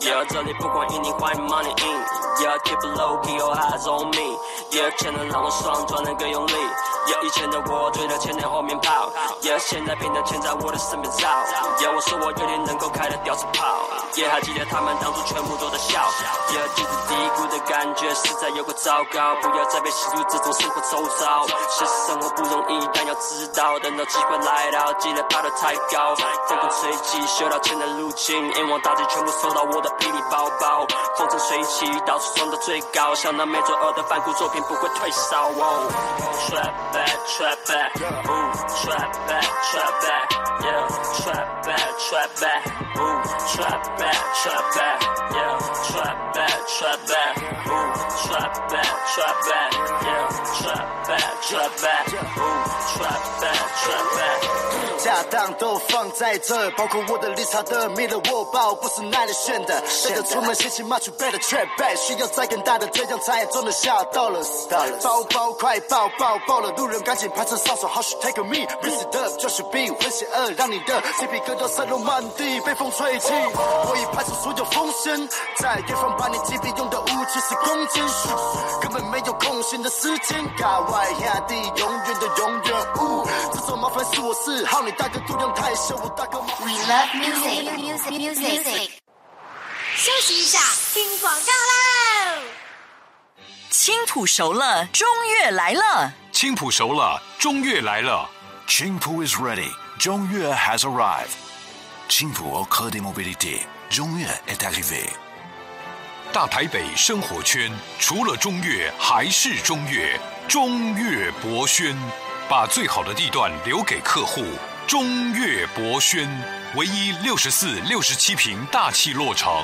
Yeah， 这里不管赢你欢迎 money in。Yeah， keep it low, keep your eyes on me。Yeah， 钱能让我爽，赚得更用力。Yeah， 以前的我追着钱在后面跑。Yeah， 现在变得钱在我的身边造。Yeah， 我说我有点能够开得吊车炮。Yeah， 还记得他们当初全部都在笑。Yeah， 低谷低谷的感觉实在有个糟糕，不要再被吸入这种生活周遭。现实生活不容易，但要知道，等到机会来到，记得爬得太高。风风吹起，嗅到钱的路径，眼望大地全部收到我的霹雳包包。风筝吹起，到处冲到最高，想到没作恶的反骨作品不会退烧。Trap back, trap back, ooh, trap back, trap back, yeah, trap back, trap back, ooh, trap back, trap back, yeah, trap back, trap back, ooh, trap back, trap back, yeah, trap back, trap back, ooh, trap back, trap back。 家当都放在这，包括我的理查德米勒握抱，不是那里选的。带着出门写起 much better trap back， 需要再更大的，这样才装得下 dollars。包包快爆爆爆了，路人赶紧拍成扫帚 ，How should take me raise it up， 就是比很邪恶，让你的鸡皮疙瘩散落满地，被风吹起。我已排除所有风险，在对方把你击毙用的武器是弓箭，根本没有空闲的时间。嘎外兄弟，永远的永远。这种麻烦是我嗜好，你大哥度量太小，我大哥。 We love music。休息一下，听广告喽。 青埔熟了，中越来了。 青埔熟了，中越来了。 青埔 is ready， 中越 has arrived。青埔au cœur des mobilités， 中越 est arrivé。 大台北生活圈，除了中越还是中越，中越博轩，把最好的地段留给客户。中越博轩，唯一64、67坪大气落成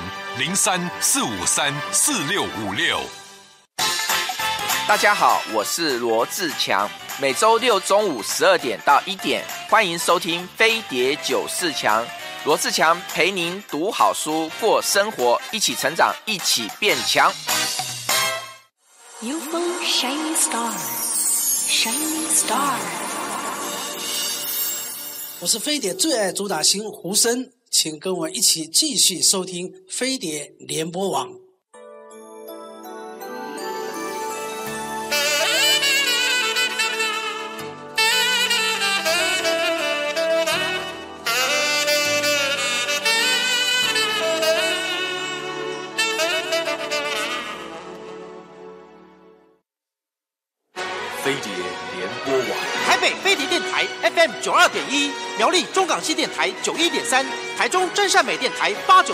，03-453-4656。 大家好，我是罗志强，每周六中午12点到1点，欢迎收听飞碟94强。罗志强陪您读好书，过生活，一起成长，一起变强。 UFO Shining Star Shining Star， 我是飞碟最爱主打星胡生，请跟我一起继续收听飞碟联播网。 飞碟联播网， 台北飞碟电台 FM 92.1，苗栗中港西电台91.3，台中真善美电台89。